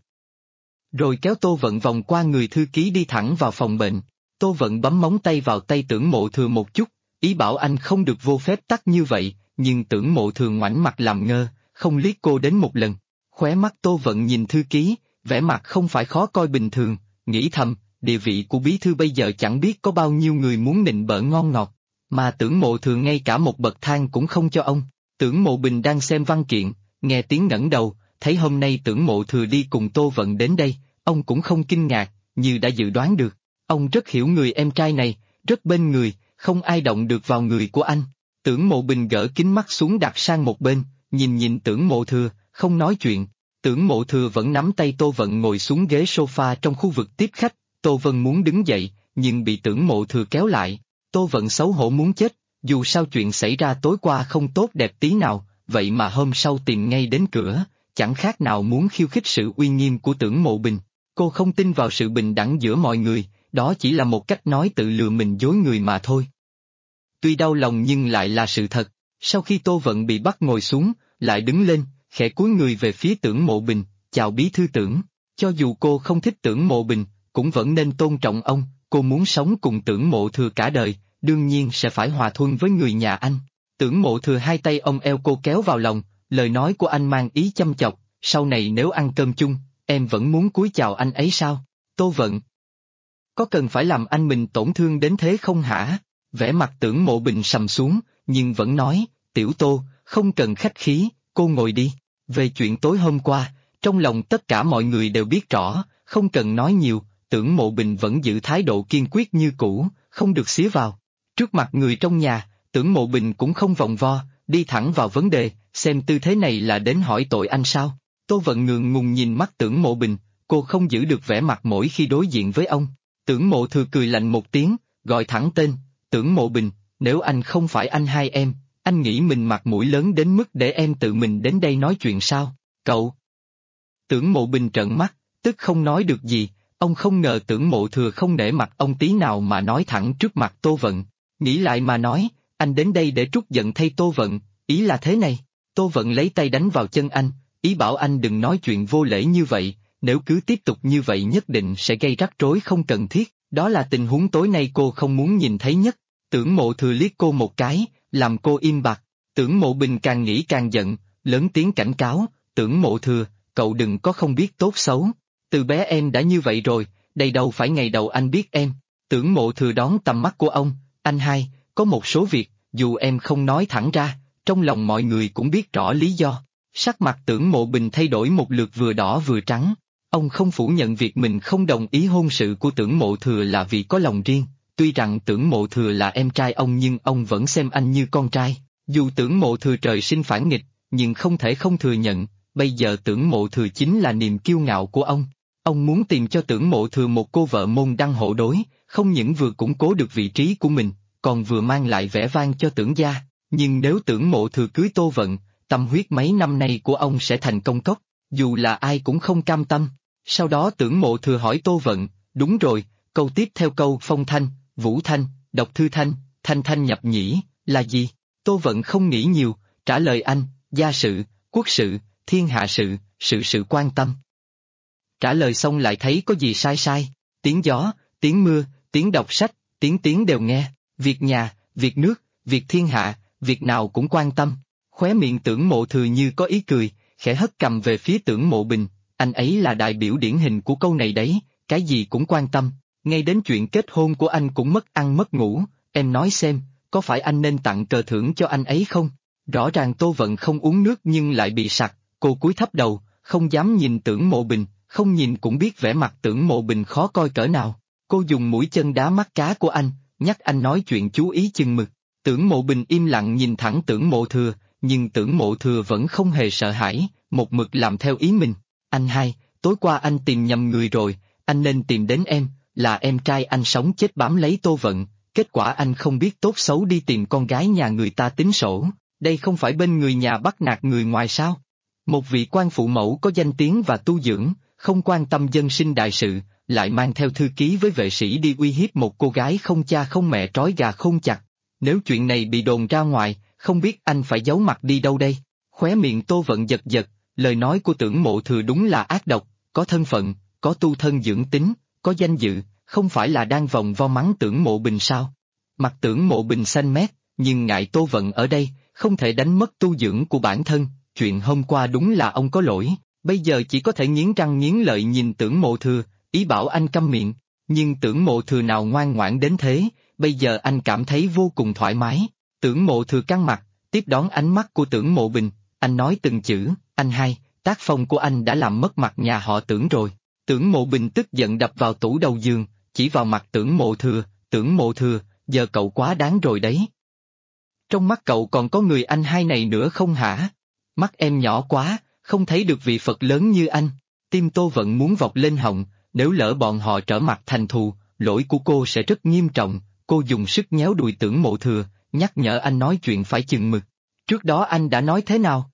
Rồi kéo Tô Vận vòng qua người thư ký đi thẳng vào phòng bệnh. Tô Vận bấm móng tay vào tay Tưởng Mộ Thừa một chút, ý bảo anh không được vô phép tắc như vậy, nhưng Tưởng Mộ Thừa ngoảnh mặt làm ngơ, không liếc cô đến một lần. Khóe mắt Tô Vận nhìn thư ký, vẻ mặt không phải khó coi bình thường, nghĩ thầm, địa vị của bí thư bây giờ chẳng biết có bao nhiêu người muốn nịnh bợ ngon ngọt. mà Tưởng Mộ Thừa ngay cả một bậc thang cũng không cho ông. Tưởng Mộ Bình đang xem văn kiện, nghe tiếng ngẩng đầu, thấy hôm nay Tưởng Mộ Thừa đi cùng Tô Vận đến đây, ông cũng không kinh ngạc, như đã dự đoán được. Ông rất hiểu người em trai này, rất bên người, không ai động được vào người của anh. Tưởng Mộ Bình gỡ kính mắt xuống đặt sang một bên, nhìn Tưởng Mộ Thừa, không nói chuyện. Tưởng Mộ Thừa vẫn nắm tay Tô Vận ngồi xuống ghế sofa trong khu vực tiếp khách. Tô Vân muốn đứng dậy, nhưng bị Tưởng Mộ Thừa kéo lại. Tô Vận xấu hổ muốn chết, dù sao chuyện xảy ra tối qua không tốt đẹp tí nào, vậy mà hôm sau tìm ngay đến cửa, chẳng khác nào muốn khiêu khích sự uy nghiêm của Tưởng Mộ Bình. Cô không tin vào sự bình đẳng giữa mọi người, đó chỉ là một cách nói tự lừa mình dối người mà thôi. Tuy đau lòng nhưng lại là sự thật. Sau khi Tô Vận bị bắt ngồi xuống, lại đứng lên, khẽ cúi người về phía Tưởng Mộ Bình, chào bí thư Tưởng. Cho dù cô không thích Tưởng Mộ Bình, cũng vẫn nên tôn trọng ông, cô muốn sống cùng Tưởng Mộ Thừa cả đời, đương nhiên sẽ phải hòa thuận với người nhà anh. Tưởng Mộ Thừa hai tay ôm eo cô kéo vào lòng, lời nói của anh mang ý chăm chọc, sau này nếu ăn cơm chung, em vẫn muốn cúi chào anh ấy sao? Tô Vận, có cần phải làm anh mình tổn thương đến thế không hả? Vẻ mặt Tưởng Mộ Bình sầm xuống, nhưng vẫn nói, Tiểu Tô, không cần khách khí, cô ngồi đi. Về chuyện tối hôm qua, trong lòng tất cả mọi người đều biết rõ, không cần nói nhiều, Tưởng Mộ Bình vẫn giữ thái độ kiên quyết như cũ, không được xía vào. Trước mặt người trong nhà, Tưởng Mộ Bình cũng không vòng vo, đi thẳng vào vấn đề, xem tư thế này là đến hỏi tội anh sao? Tô Vận ngượng ngùng nhìn mắt Tưởng Mộ Bình, cô không giữ được vẻ mặt mỗi khi đối diện với ông. Tưởng Mộ Thừa cười lạnh một tiếng, gọi thẳng tên, Tưởng Mộ Bình, nếu anh không phải anh hai em, anh nghĩ mình mặt mũi lớn đến mức để em tự mình đến đây nói chuyện sao? Cậu! Tưởng Mộ Bình trợn mắt, tức không nói được gì, ông không ngờ Tưởng Mộ Thừa không nể mặt ông tí nào mà nói thẳng trước mặt Tô Vận. Nghĩ lại mà nói, anh đến đây để trút giận thay Tô Vận, ý là thế này. Tô Vận lấy tay đánh vào chân anh, ý bảo anh đừng nói chuyện vô lễ như vậy, nếu cứ tiếp tục như vậy nhất định sẽ gây rắc rối không cần thiết, đó là tình huống tối nay cô không muốn nhìn thấy nhất. Tưởng Mộ Thừa liếc cô một cái, làm cô im bặt. Tưởng Mộ Bình càng nghĩ càng giận, lớn tiếng cảnh cáo, Tưởng Mộ Thừa, cậu đừng có không biết tốt xấu. Từ bé em đã như vậy rồi, đây đâu phải ngày đầu anh biết em. Tưởng Mộ Thừa đón tầm mắt của ông, anh hai, có một số việc, dù em không nói thẳng ra, trong lòng mọi người cũng biết rõ lý do. Sắc mặt Tưởng Mộ Bình thay đổi một lượt vừa đỏ vừa trắng. Ông không phủ nhận việc mình không đồng ý hôn sự của Tưởng Mộ Thừa là vì có lòng riêng, tuy rằng Tưởng Mộ Thừa là em trai ông nhưng ông vẫn xem anh như con trai. Dù Tưởng Mộ Thừa trời sinh phản nghịch, nhưng không thể không thừa nhận, bây giờ Tưởng Mộ Thừa chính là niềm kiêu ngạo của ông. Ông muốn tìm cho Tưởng Mộ Thừa một cô vợ môn đăng hộ đối, không những vừa củng cố được vị trí của mình, còn vừa mang lại vẻ vang cho Tưởng gia. Nhưng nếu Tưởng Mộ Thừa cưới Tô Vận, tâm huyết mấy năm nay của ông sẽ thành công cốc, dù là ai cũng không cam tâm. Sau đó Tưởng Mộ Thừa hỏi Tô Vận, đúng rồi, câu tiếp theo câu phong thanh, vũ thanh, đọc thư thanh, thanh thanh nhập nhĩ, là gì? Tô Vận không nghĩ nhiều, trả lời anh, gia sự, quốc sự, thiên hạ sự, sự quan tâm. Trả lời xong lại thấy có gì sai sai, tiếng gió, tiếng mưa, tiếng đọc sách, tiếng đều nghe, việc nhà, việc nước, việc thiên hạ, việc nào cũng quan tâm. Khóe miệng Tưởng Mộ Thừa như có ý cười, khẽ hất cầm về phía Tưởng Mộ Bình, anh ấy là đại biểu điển hình của câu này đấy, cái gì cũng quan tâm, ngay đến chuyện kết hôn của anh cũng mất ăn mất ngủ, em nói xem, có phải anh nên tặng cờ thưởng cho anh ấy không? Rõ ràng Tô Vận không uống nước nhưng lại bị sặc, cô cúi thấp đầu, không dám nhìn Tưởng Mộ Bình, không nhìn cũng biết vẻ mặt Tưởng Mộ Bình khó coi cỡ nào. Cô dùng mũi chân đá mắt cá của anh, nhắc anh nói chuyện chú ý chừng mực. Tưởng Mộ Bình im lặng nhìn thẳng Tưởng Mộ Thừa, nhưng Tưởng Mộ Thừa vẫn không hề sợ hãi, một mực làm theo ý mình. Anh hai, tối qua anh tìm nhầm người rồi, anh nên tìm đến em, là em trai anh sống chết bám lấy Tô Vận, kết quả anh không biết tốt xấu đi tìm con gái nhà người ta tính sổ, đây không phải bên người nhà bắt nạt người ngoài sao? Một vị quan phụ mẫu có danh tiếng và tu dưỡng, không quan tâm dân sinh đại sự, lại mang theo thư ký với vệ sĩ đi uy hiếp một cô gái không cha không mẹ trói gà không chặt. Nếu chuyện này bị đồn ra ngoài, không biết anh phải giấu mặt đi đâu đây? Khóe miệng Tô Vận giật giật, lời nói của Tưởng Mộ Thừa đúng là ác độc, có thân phận, có tu thân dưỡng tính, có danh dự, không phải là đang vòng vo mắng Tưởng Mộ Bình sao? Mặt Tưởng Mộ Bình xanh mét, nhưng ngại Tô Vận ở đây, không thể đánh mất tu dưỡng của bản thân, chuyện hôm qua đúng là ông có lỗi, bây giờ chỉ có thể nghiến răng nghiến lợi nhìn Tưởng Mộ Thừa, ý bảo anh câm miệng, nhưng Tưởng Mộ Thừa nào ngoan ngoãn đến thế, bây giờ anh cảm thấy vô cùng thoải mái. Tưởng Mộ Thừa căng mặt, tiếp đón ánh mắt của Tưởng Mộ Bình, anh nói từng chữ, anh hai, tác phong của anh đã làm mất mặt nhà họ Tưởng rồi. Tưởng Mộ Bình tức giận đập vào tủ đầu giường, chỉ vào mặt Tưởng Mộ Thừa, giờ cậu quá đáng rồi đấy. Trong mắt cậu còn có người anh hai này nữa không hả? Mắt em nhỏ quá, không thấy được vị Phật lớn như anh. Tim Tô Vận muốn vọt lên họng, nếu lỡ bọn họ trở mặt thành thù, lỗi của cô sẽ rất nghiêm trọng. Cô dùng sức nhéo đùi Tưởng Mộ Thừa, nhắc nhở anh nói chuyện phải chừng mực. Trước đó anh đã nói thế nào?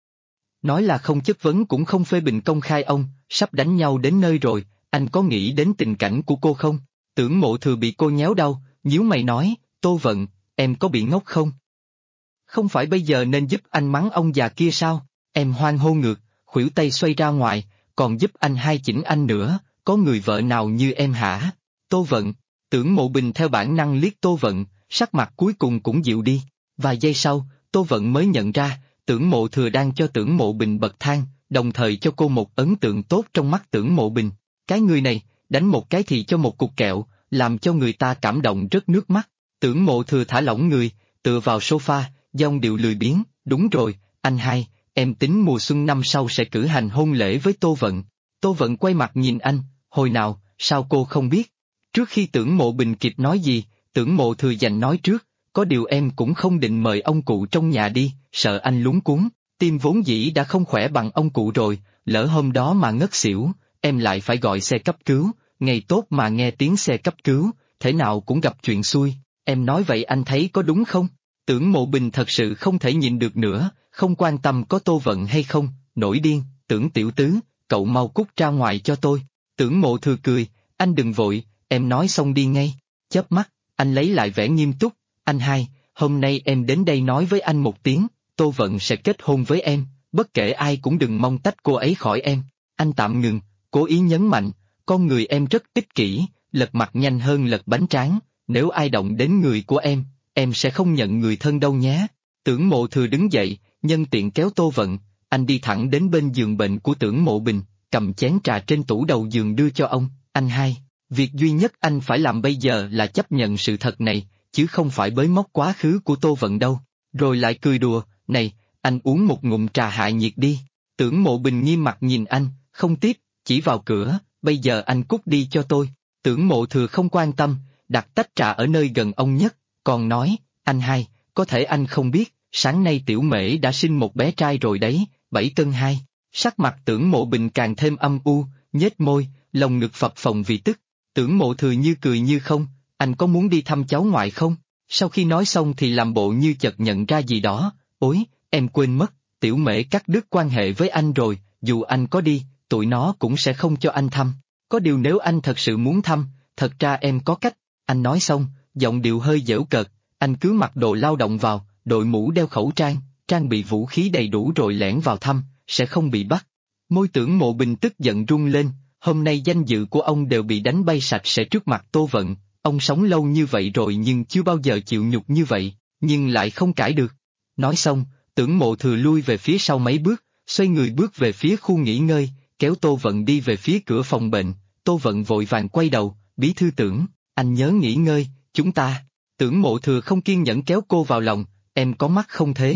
Nói là không chất vấn cũng không phê bình công khai ông, sắp đánh nhau đến nơi rồi, anh có nghĩ đến tình cảnh của cô không? Tưởng Mộ Thừa bị cô nhéo đau, nhíu mày nói, Tô Vận, em có bị ngốc không? Không phải bây giờ nên giúp anh mắng ông già kia sao? Em hoang hô ngược, khuỷu tay xoay ra ngoài, còn giúp anh hai chỉnh anh nữa, có người vợ nào như em hả? Tô Vận, Tưởng Mộ Bình theo bản năng liếc Tô Vận, sắc mặt cuối cùng cũng dịu đi. Vài giây sau, Tô Vận mới nhận ra, Tưởng Mộ Thừa đang cho Tưởng Mộ Bình bậc thang, đồng thời cho cô một ấn tượng tốt trong mắt Tưởng Mộ Bình. Cái người này, đánh một cái thì cho một cục kẹo, làm cho người ta cảm động rớt nước mắt. Tưởng Mộ Thừa thả lỏng người, tựa vào sofa, giọng điệu lười biếng, đúng rồi, anh hai, em tính mùa xuân năm sau sẽ cử hành hôn lễ với Tô Vận. Tô Vận quay mặt nhìn anh, hồi nào, sao cô không biết? Trước khi Tưởng Mộ Bình kịp nói gì, Tưởng Mộ Thừa giành nói trước, có điều em cũng không định mời ông cụ trong nhà đi, sợ anh lúng cuống, tim vốn dĩ đã không khỏe bằng ông cụ rồi, lỡ hôm đó mà ngất xỉu, em lại phải gọi xe cấp cứu, ngày tốt mà nghe tiếng xe cấp cứu, thể nào cũng gặp chuyện xui, em nói vậy anh thấy có đúng không? Tưởng Mộ Bình thật sự không thể nhịn được nữa, không quan tâm có Tô Vận hay không, nổi điên, Tưởng tiểu tứ, cậu mau cút ra ngoài cho tôi. Tưởng Mộ Thừa cười, anh đừng vội, em nói xong đi ngay. Chớp mắt, anh lấy lại vẻ nghiêm túc, anh hai, hôm nay em đến đây nói với anh một tiếng, Tô Vận sẽ kết hôn với em, bất kể ai cũng đừng mong tách cô ấy khỏi em. Anh tạm ngừng, cố ý nhấn mạnh, con người em rất ích kỷ, lật mặt nhanh hơn lật bánh tráng, nếu ai động đến người của em sẽ không nhận người thân đâu nhé. Tưởng Mộ Thừa đứng dậy, nhân tiện kéo Tô Vận, anh đi thẳng đến bên giường bệnh của Tưởng Mộ Bình, cầm chén trà trên tủ đầu giường đưa cho ông, anh hai, việc duy nhất anh phải làm bây giờ là chấp nhận sự thật này, chứ không phải bới móc quá khứ của Tô Vận đâu. Rồi lại cười đùa, này, anh uống một ngụm trà hạ nhiệt đi. Tưởng Mộ Bình nghiêm mặt nhìn anh, không tiếp, chỉ vào cửa, bây giờ anh cút đi cho tôi. Tưởng Mộ Thừa không quan tâm, đặt tách trà ở nơi gần ông nhất, còn nói, anh hai, có thể anh không biết, sáng nay Tiểu Mễ đã sinh một bé trai rồi đấy, 7 cân 2. Sắc mặt Tưởng Mộ Bình càng thêm âm u, nhếch môi, lồng ngực phập phồng vì tức. Tưởng Mộ Thừa như cười như không, anh có muốn đi thăm cháu ngoại không? Sau khi nói xong thì làm bộ như chợt nhận ra gì đó, ôi, em quên mất, Tiểu Mễ cắt đứt quan hệ với anh rồi, dù anh có đi, tụi nó cũng sẽ không cho anh thăm. Có điều nếu anh thật sự muốn thăm, thật ra em có cách. Anh nói xong, giọng điệu hơi giễu cợt, anh cứ mặc đồ lao động vào, đội mũ đeo khẩu trang, trang bị vũ khí đầy đủ rồi lẻn vào thăm, sẽ không bị bắt. Môi Tưởng Mộ Bình tức giận rung lên, hôm nay danh dự của ông đều bị đánh bay sạch sẽ trước mặt Tô Vận, ông sống lâu như vậy rồi nhưng chưa bao giờ chịu nhục như vậy, nhưng lại không cãi được. Nói xong, Tưởng Mộ Thừa lui về phía sau mấy bước, xoay người bước về phía khu nghỉ ngơi, kéo Tô Vận đi về phía cửa phòng bệnh. Tô Vận vội vàng quay đầu, bí thư Tưởng, anh nhớ nghỉ ngơi, chúng ta. Tưởng Mộ Thừa không kiên nhẫn kéo cô vào lòng, em có mắt không thế?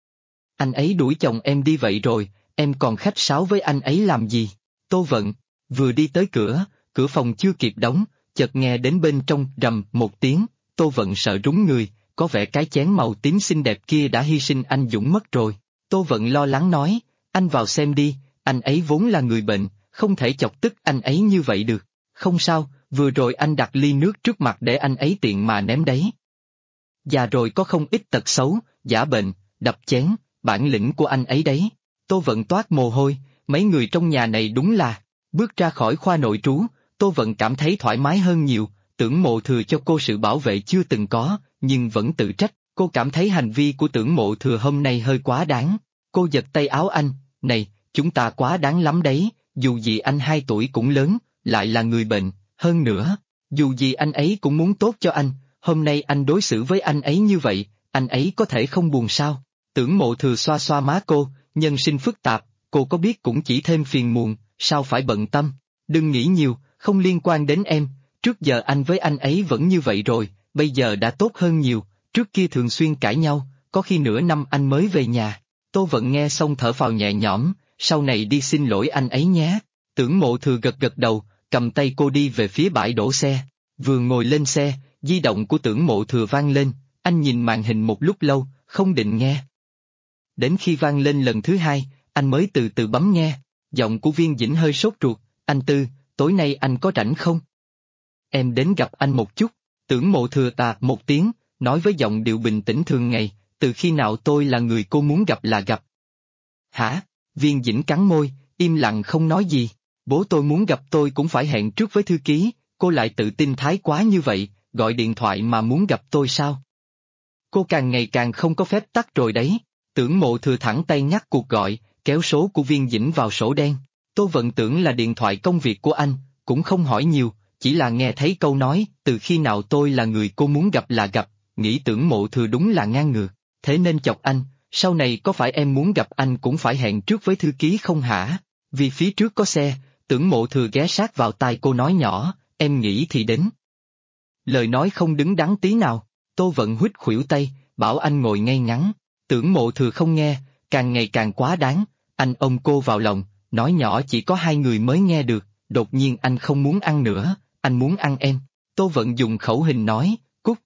Anh ấy đuổi chồng em đi vậy rồi, em còn khách sáo với anh ấy làm gì? Tô Vận, vừa đi tới cửa, cửa phòng chưa kịp đóng, chợt nghe đến bên trong rầm một tiếng, Tô Vận sợ rúng người, có vẻ cái chén màu tím xinh đẹp kia đã hy sinh anh dũng mất rồi. Tô Vận lo lắng nói, anh vào xem đi, anh ấy vốn là người bệnh, không thể chọc tức anh ấy như vậy được. Không sao, vừa rồi anh đặt ly nước trước mặt để anh ấy tiện mà ném đấy. Già rồi có không ít tật xấu, giả bệnh, đập chén, bản lĩnh của anh ấy đấy. Tô Vận toát mồ hôi, mấy người trong nhà này đúng là. Bước ra khỏi khoa nội trú, Tô Vận cảm thấy thoải mái hơn nhiều, Tưởng Mộ Thừa cho cô sự bảo vệ chưa từng có, nhưng vẫn tự trách, cô cảm thấy hành vi của Tưởng Mộ Thừa hôm nay hơi quá đáng. Cô giật tay áo anh, này, chúng ta quá đáng lắm đấy, dù gì anh 2 tuổi cũng lớn, lại là người bệnh, hơn nữa, dù gì anh ấy cũng muốn tốt cho anh, hôm nay anh đối xử với anh ấy như vậy, anh ấy có thể không buồn sao? Tưởng Mộ Thừa xoa xoa má cô, nhân sinh phức tạp, cô có biết cũng chỉ thêm phiền muộn, sao phải bận tâm, đừng nghĩ nhiều, không liên quan đến em, trước giờ anh với anh ấy vẫn như vậy rồi, bây giờ đã tốt hơn nhiều, trước kia thường xuyên cãi nhau, có khi nửa năm anh mới về nhà. Tô Vận nghe xong thở phào nhẹ nhõm, sau này đi xin lỗi anh ấy nhé. Tưởng Mộ Thừa gật gật đầu, cầm tay cô đi về phía bãi đổ xe. Vừa ngồi lên xe, di động của Tưởng Mộ Thừa vang lên, anh nhìn màn hình một lúc lâu, không định nghe. Đến khi vang lên lần thứ hai, anh mới từ từ bấm nghe. Giọng của Viên Dĩnh hơi sốt ruột, anh Tư, tối nay anh có rảnh không? Em đến gặp anh một chút. Tưởng Mộ Thừa một tiếng, nói với giọng điệu bình tĩnh thường ngày, từ khi nào tôi là người cô muốn gặp là gặp. Hả? Viên Dĩnh cắn môi, im lặng không nói gì. Bố tôi muốn gặp tôi cũng phải hẹn trước với thư ký, cô lại tự tin thái quá như vậy, gọi điện thoại mà muốn gặp tôi sao? Cô càng ngày càng không có phép tắc rồi đấy. Tưởng Mộ Thừa thẳng tay ngắt cuộc gọi, kéo số của Viên Dĩnh vào sổ đen. Tô Vận tưởng là điện thoại công việc của anh, cũng không hỏi nhiều, chỉ là nghe thấy câu nói, từ khi nào tôi là người cô muốn gặp là gặp, nghĩ Tưởng Mộ Thừa đúng là ngang ngược, thế nên chọc anh, sau này có phải em muốn gặp anh cũng phải hẹn trước với thư ký không hả? Vì phía trước có xe, Tưởng Mộ Thừa ghé sát vào tai cô nói nhỏ, em nghĩ thì đến. Lời nói không đứng đắn tí nào, Tô Vận huýt khuỷu tay, bảo anh ngồi ngay ngắn. Tưởng Mộ Thừa không nghe, càng ngày càng quá đáng, anh ôm cô vào lòng, nói nhỏ chỉ có hai người mới nghe được, đột nhiên anh không muốn ăn nữa, anh muốn ăn em. Tô Vận dùng khẩu hình nói, cút.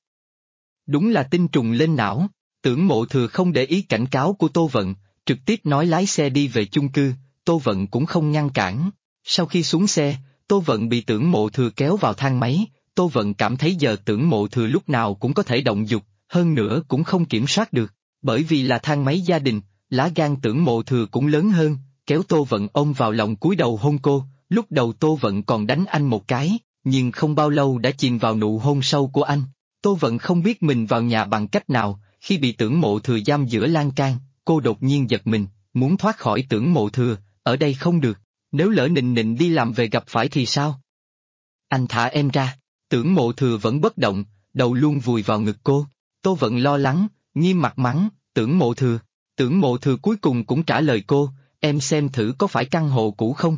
Đúng là tinh trùng lên não. Tưởng Mộ Thừa không để ý cảnh cáo của Tô Vận, trực tiếp nói lái xe đi về chung cư, Tô Vận cũng không ngăn cản. Sau khi xuống xe, Tô Vận bị Tưởng Mộ Thừa kéo vào thang máy, Tô Vận cảm thấy giờ Tưởng Mộ Thừa lúc nào cũng có thể động dục, hơn nữa cũng không kiểm soát được. Bởi vì là thang máy gia đình, lá gan Tưởng Mộ Thừa cũng lớn hơn, kéo Tô Vận ôm vào lòng cúi đầu hôn cô, lúc đầu Tô Vận còn đánh anh một cái, nhưng không bao lâu đã chìm vào nụ hôn sâu của anh. Tô Vận không biết mình vào nhà bằng cách nào, khi bị Tưởng Mộ Thừa giam giữa lan can, cô đột nhiên giật mình, muốn thoát khỏi Tưởng Mộ Thừa, ở đây không được, nếu lỡ Nịnh Nịnh đi làm về gặp phải thì sao? Anh thả em ra. Tưởng Mộ Thừa vẫn bất động, đầu luôn vùi vào ngực cô. Tô Vận lo lắng, nghiêm mặt mắng, Tưởng Mộ Thừa. Tưởng Mộ Thừa cuối cùng cũng trả lời cô, em xem thử có phải căn hộ cũ không?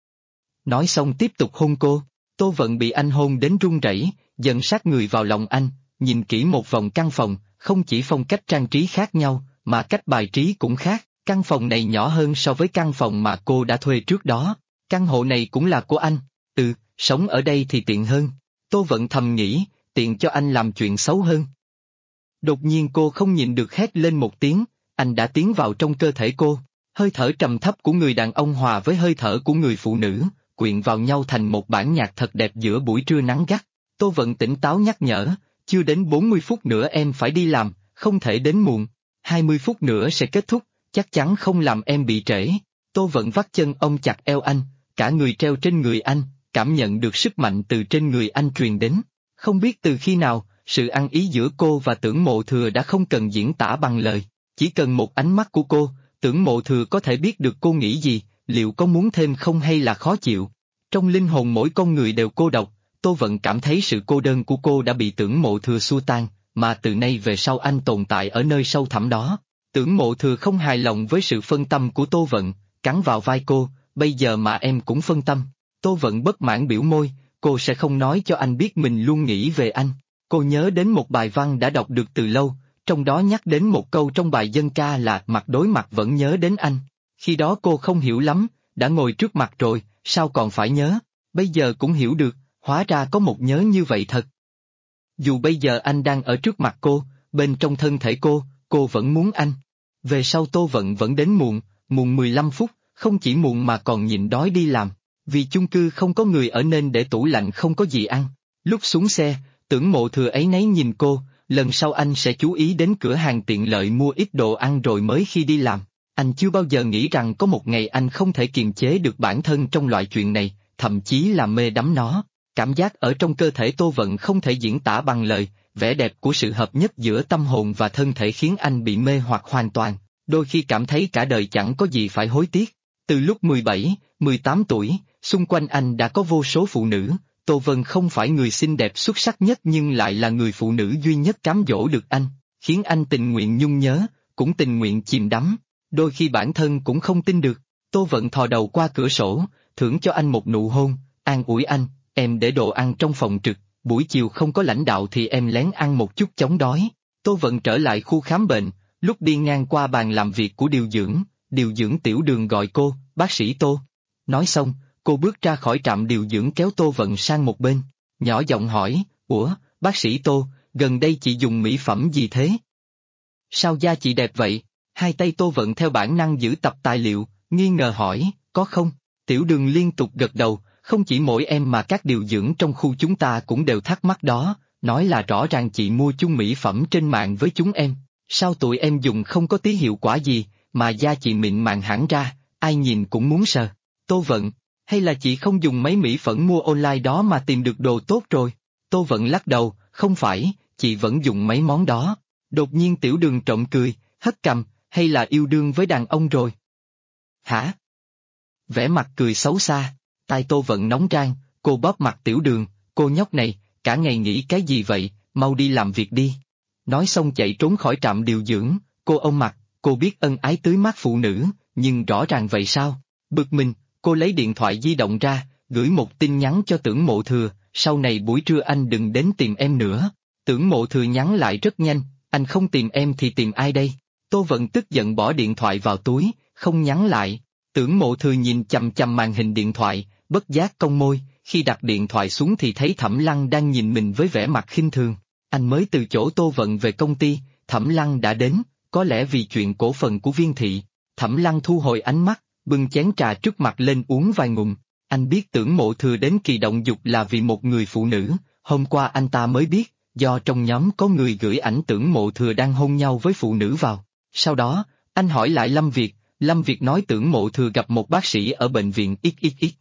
Nói xong tiếp tục hôn cô. Tô Vận bị anh hôn đến run rẩy, dần sát người vào lòng anh, nhìn kỹ một vòng căn phòng, không chỉ phong cách trang trí khác nhau, mà cách bài trí cũng khác. Căn phòng này nhỏ hơn so với căn phòng mà cô đã thuê trước đó. Căn hộ này cũng là của anh. Sống ở đây thì tiện hơn. Tô Vận thầm nghĩ, tiện cho anh làm chuyện xấu hơn. Đột nhiên cô không nhịn được hét lên một tiếng, anh đã tiến vào trong cơ thể cô. Hơi thở trầm thấp của người đàn ông hòa với hơi thở của người phụ nữ, quyện vào nhau thành một bản nhạc thật đẹp giữa buổi trưa nắng gắt. Tô Vận tỉnh táo nhắc nhở, chưa đến 40 phút nữa em phải đi làm, không thể đến muộn. 20 phút nữa sẽ kết thúc, chắc chắn không làm em bị trễ. Tô Vận vắt chân ôm chặt eo anh, cả người treo trên người anh, cảm nhận được sức mạnh từ trên người anh truyền đến. Không biết từ khi nào, sự ăn ý giữa cô và Tưởng Mộ Thừa đã không cần diễn tả bằng lời. Chỉ cần một ánh mắt của cô, Tưởng Mộ Thừa có thể biết được cô nghĩ gì, liệu có muốn thêm không hay là khó chịu. Trong linh hồn mỗi con người đều cô độc, Tô Vận cảm thấy sự cô đơn của cô đã bị Tưởng Mộ Thừa xua tan, mà từ nay về sau anh tồn tại ở nơi sâu thẳm đó. Tưởng Mộ Thừa không hài lòng với sự phân tâm của Tô Vận, cắn vào vai cô, bây giờ mà em cũng phân tâm. Tô Vận bất mãn biểu môi, cô sẽ không nói cho anh biết mình luôn nghĩ về anh. Cô nhớ đến một bài văn đã đọc được từ lâu, trong đó nhắc đến một câu trong bài dân ca là mặt đối mặt vẫn nhớ đến anh. Khi đó cô không hiểu lắm, đã ngồi trước mặt rồi, sao còn phải nhớ, bây giờ cũng hiểu được, hóa ra có một nhớ như vậy thật. Dù bây giờ anh đang ở trước mặt cô, bên trong thân thể cô vẫn muốn anh. Về sau Tô Vận vẫn đến muộn 15 phút, không chỉ muộn mà còn nhịn đói đi làm. Vì chung cư không có người ở nên để tủ lạnh không có gì ăn. Lúc xuống xe, Tưởng Mộ Thừa ấy nấy nhìn cô, lần sau anh sẽ chú ý đến cửa hàng tiện lợi mua ít đồ ăn rồi mới khi đi làm. Anh chưa bao giờ nghĩ rằng có một ngày anh không thể kiềm chế được bản thân trong loại chuyện này, thậm chí là mê đắm nó. Cảm giác ở trong cơ thể Tô Vận không thể diễn tả bằng lời, vẻ đẹp của sự hợp nhất giữa tâm hồn và thân thể khiến anh bị mê hoặc hoàn toàn, đôi khi cảm thấy cả đời chẳng có gì phải hối tiếc. Từ lúc 17, 18 tuổi, xung quanh anh đã có vô số phụ nữ, Tô Vân không phải người xinh đẹp xuất sắc nhất nhưng lại là người phụ nữ duy nhất cám dỗ được anh, khiến anh tình nguyện nhung nhớ, cũng tình nguyện chìm đắm, đôi khi bản thân cũng không tin được. Tô Vận thò đầu qua cửa sổ, thưởng cho anh một nụ hôn, an ủi anh, em để đồ ăn trong phòng trực, buổi chiều không có lãnh đạo thì em lén ăn một chút chống đói. Tô Vận trở lại khu khám bệnh, lúc đi ngang qua bàn làm việc của điều dưỡng Tiểu Đường gọi cô, bác sĩ Tô. Nói xong, cô bước ra khỏi trạm điều dưỡng kéo Tô Vận sang một bên, nhỏ giọng hỏi, ủa, bác sĩ Tô, gần đây chị dùng mỹ phẩm gì thế? Sao da chị đẹp vậy? Hai tay Tô Vận theo bản năng giữ tập tài liệu, nghi ngờ hỏi, có không? Tiểu Đường liên tục gật đầu, không chỉ mỗi em mà các điều dưỡng trong khu chúng ta cũng đều thắc mắc đó, nói là rõ ràng chị mua chung mỹ phẩm trên mạng với chúng em, sao tụi em dùng không có tí hiệu quả gì, mà da chị mịn màng hẳn ra, ai nhìn cũng muốn sờ. Tô Vận, hay là chị không dùng mấy mỹ phẩm mua online đó mà tìm được đồ tốt rồi? Tô Vận lắc đầu, không phải, chị vẫn dùng mấy món đó. Đột nhiên Tiểu Đường trộm cười, hất cằm, hay là yêu đương với đàn ông rồi? Hả? Vẻ mặt cười xấu xa, tai Tô Vận nóng rang, cô bóp mặt Tiểu Đường, cô nhóc này, cả ngày nghĩ cái gì vậy, mau đi làm việc đi. Nói xong chạy trốn khỏi trạm điều dưỡng, cô ôm mặt, cô biết ân ái tưới mát phụ nữ, nhưng rõ ràng vậy sao? Bực mình, cô lấy điện thoại di động ra, gửi một tin nhắn cho Tưởng Mộ Thừa, sau này buổi trưa anh đừng đến tìm em nữa. Tưởng Mộ Thừa nhắn lại rất nhanh, anh không tìm em thì tìm ai đây? Tô Vận tức giận bỏ điện thoại vào túi, không nhắn lại. Tưởng Mộ Thừa nhìn chằm chằm màn hình điện thoại, bất giác cong môi, khi đặt điện thoại xuống thì thấy Thẩm Lăng đang nhìn mình với vẻ mặt khinh thường. Anh mới từ chỗ Tô Vận về công ty, Thẩm Lăng đã đến, có lẽ vì chuyện cổ phần của Viên Thị. Thẩm Lăng thu hồi ánh mắt, bưng chén trà trước mặt lên uống vài ngụm. Anh biết Tưởng Mộ Thừa đến kỳ động dục là vì một người phụ nữ, hôm qua anh ta mới biết, do trong nhóm có người gửi ảnh Tưởng Mộ Thừa đang hôn nhau với phụ nữ vào. Sau đó, anh hỏi lại Lâm Việt nói Tưởng Mộ Thừa gặp một bác sĩ ở bệnh viện XXX.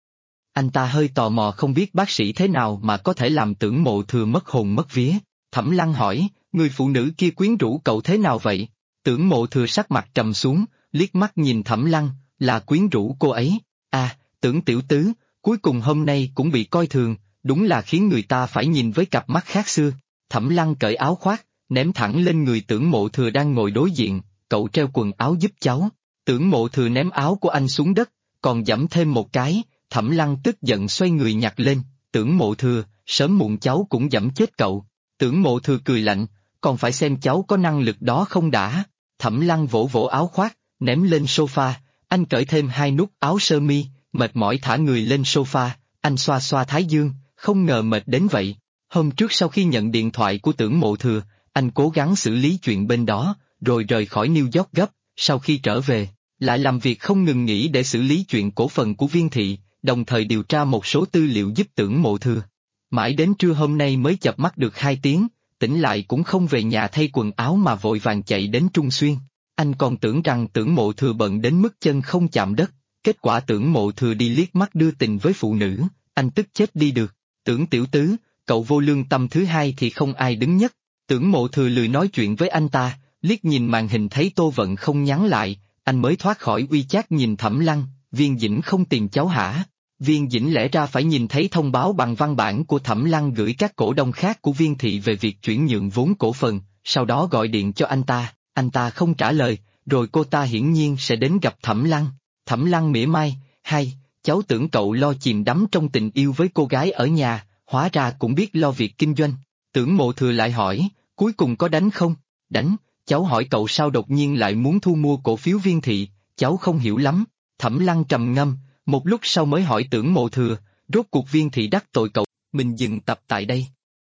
Anh ta hơi tò mò không biết bác sĩ thế nào mà có thể làm Tưởng Mộ Thừa mất hồn mất vía. Thẩm Lăng hỏi, người phụ nữ kia quyến rũ cậu thế nào vậy? Tưởng Mộ Thừa sắc mặt trầm xuống, liếc mắt nhìn Thẩm Lăng, là quyến rũ cô ấy. À, Tưởng tiểu tứ, cuối cùng hôm nay cũng bị coi thường, đúng là khiến người ta phải nhìn với cặp mắt khác xưa. Thẩm Lăng cởi áo khoác, ném thẳng lên người Tưởng Mộ Thừa đang ngồi đối diện, cậu treo quần áo giúp cháu. Tưởng Mộ Thừa ném áo của anh xuống đất, còn giẫm thêm một cái, Thẩm Lăng tức giận xoay người nhặt lên, Tưởng Mộ Thừa, sớm muộn cháu cũng giẫm chết cậu. Tưởng Mộ Thừa cười lạnh, còn phải xem cháu có năng lực đó không đã. Thẩm Lăng vỗ vỗ áo khoác, ném lên sofa, anh cởi thêm hai nút áo sơ mi, mệt mỏi thả người lên sofa, anh xoa xoa thái dương, không ngờ mệt đến vậy. Hôm trước sau khi nhận điện thoại của Tưởng Mộ Thừa, anh cố gắng xử lý chuyện bên đó, rồi rời khỏi New York gấp, sau khi trở về, lại làm việc không ngừng nghỉ để xử lý chuyện cổ phần của Viên Thị, đồng thời điều tra một số tư liệu giúp Tưởng Mộ Thừa. Mãi đến trưa hôm nay mới chợp mắt được 2 tiếng, tỉnh lại cũng không về nhà thay quần áo mà vội vàng chạy đến Trung Xuyên. Anh còn tưởng rằng Tưởng Mộ Thừa bận đến mức chân không chạm đất, kết quả Tưởng Mộ Thừa đi liếc mắt đưa tình với phụ nữ, anh tức chết đi được. Tưởng tiểu tứ, cậu vô lương tâm thứ hai thì không ai đứng nhất. Tưởng Mộ Thừa lười nói chuyện với anh ta, liếc nhìn màn hình thấy Tô Vận không nhắn lại, anh mới thoát khỏi WeChat nhìn Thẩm Lăng, Viên Dĩnh không tìm cháu hả? Viên Dĩnh lẽ ra phải nhìn thấy thông báo bằng văn bản của Thẩm Lăng gửi các cổ đông khác của Viên Thị về việc chuyển nhượng vốn cổ phần, sau đó gọi điện cho anh ta không trả lời, rồi cô ta hiển nhiên sẽ đến gặp Thẩm Lăng. Thẩm Lăng mỉa mai, cháu tưởng cậu lo chìm đắm trong tình yêu với cô gái ở nhà, hóa ra cũng biết lo việc kinh doanh. Tưởng Mộ Thừa lại hỏi, cuối cùng có đánh không? Đánh, cháu hỏi cậu sao đột nhiên lại muốn thu mua cổ phiếu Viên Thị, cháu không hiểu lắm. Thẩm Lăng trầm ngâm, một lúc sau mới hỏi Tưởng Mộ Thừa, rốt cuộc Viên Thị đắc tội cậu. Mình dừng tập tại đây.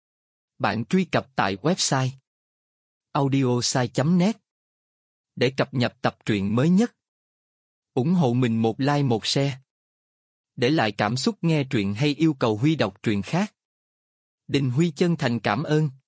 Bạn truy cập tại website audiosai.net để cập nhật tập truyện mới nhất. Ủng hộ mình một like một share. Để lại cảm xúc nghe truyện hay yêu cầu Huy đọc truyện khác. Đình Huy chân thành cảm ơn.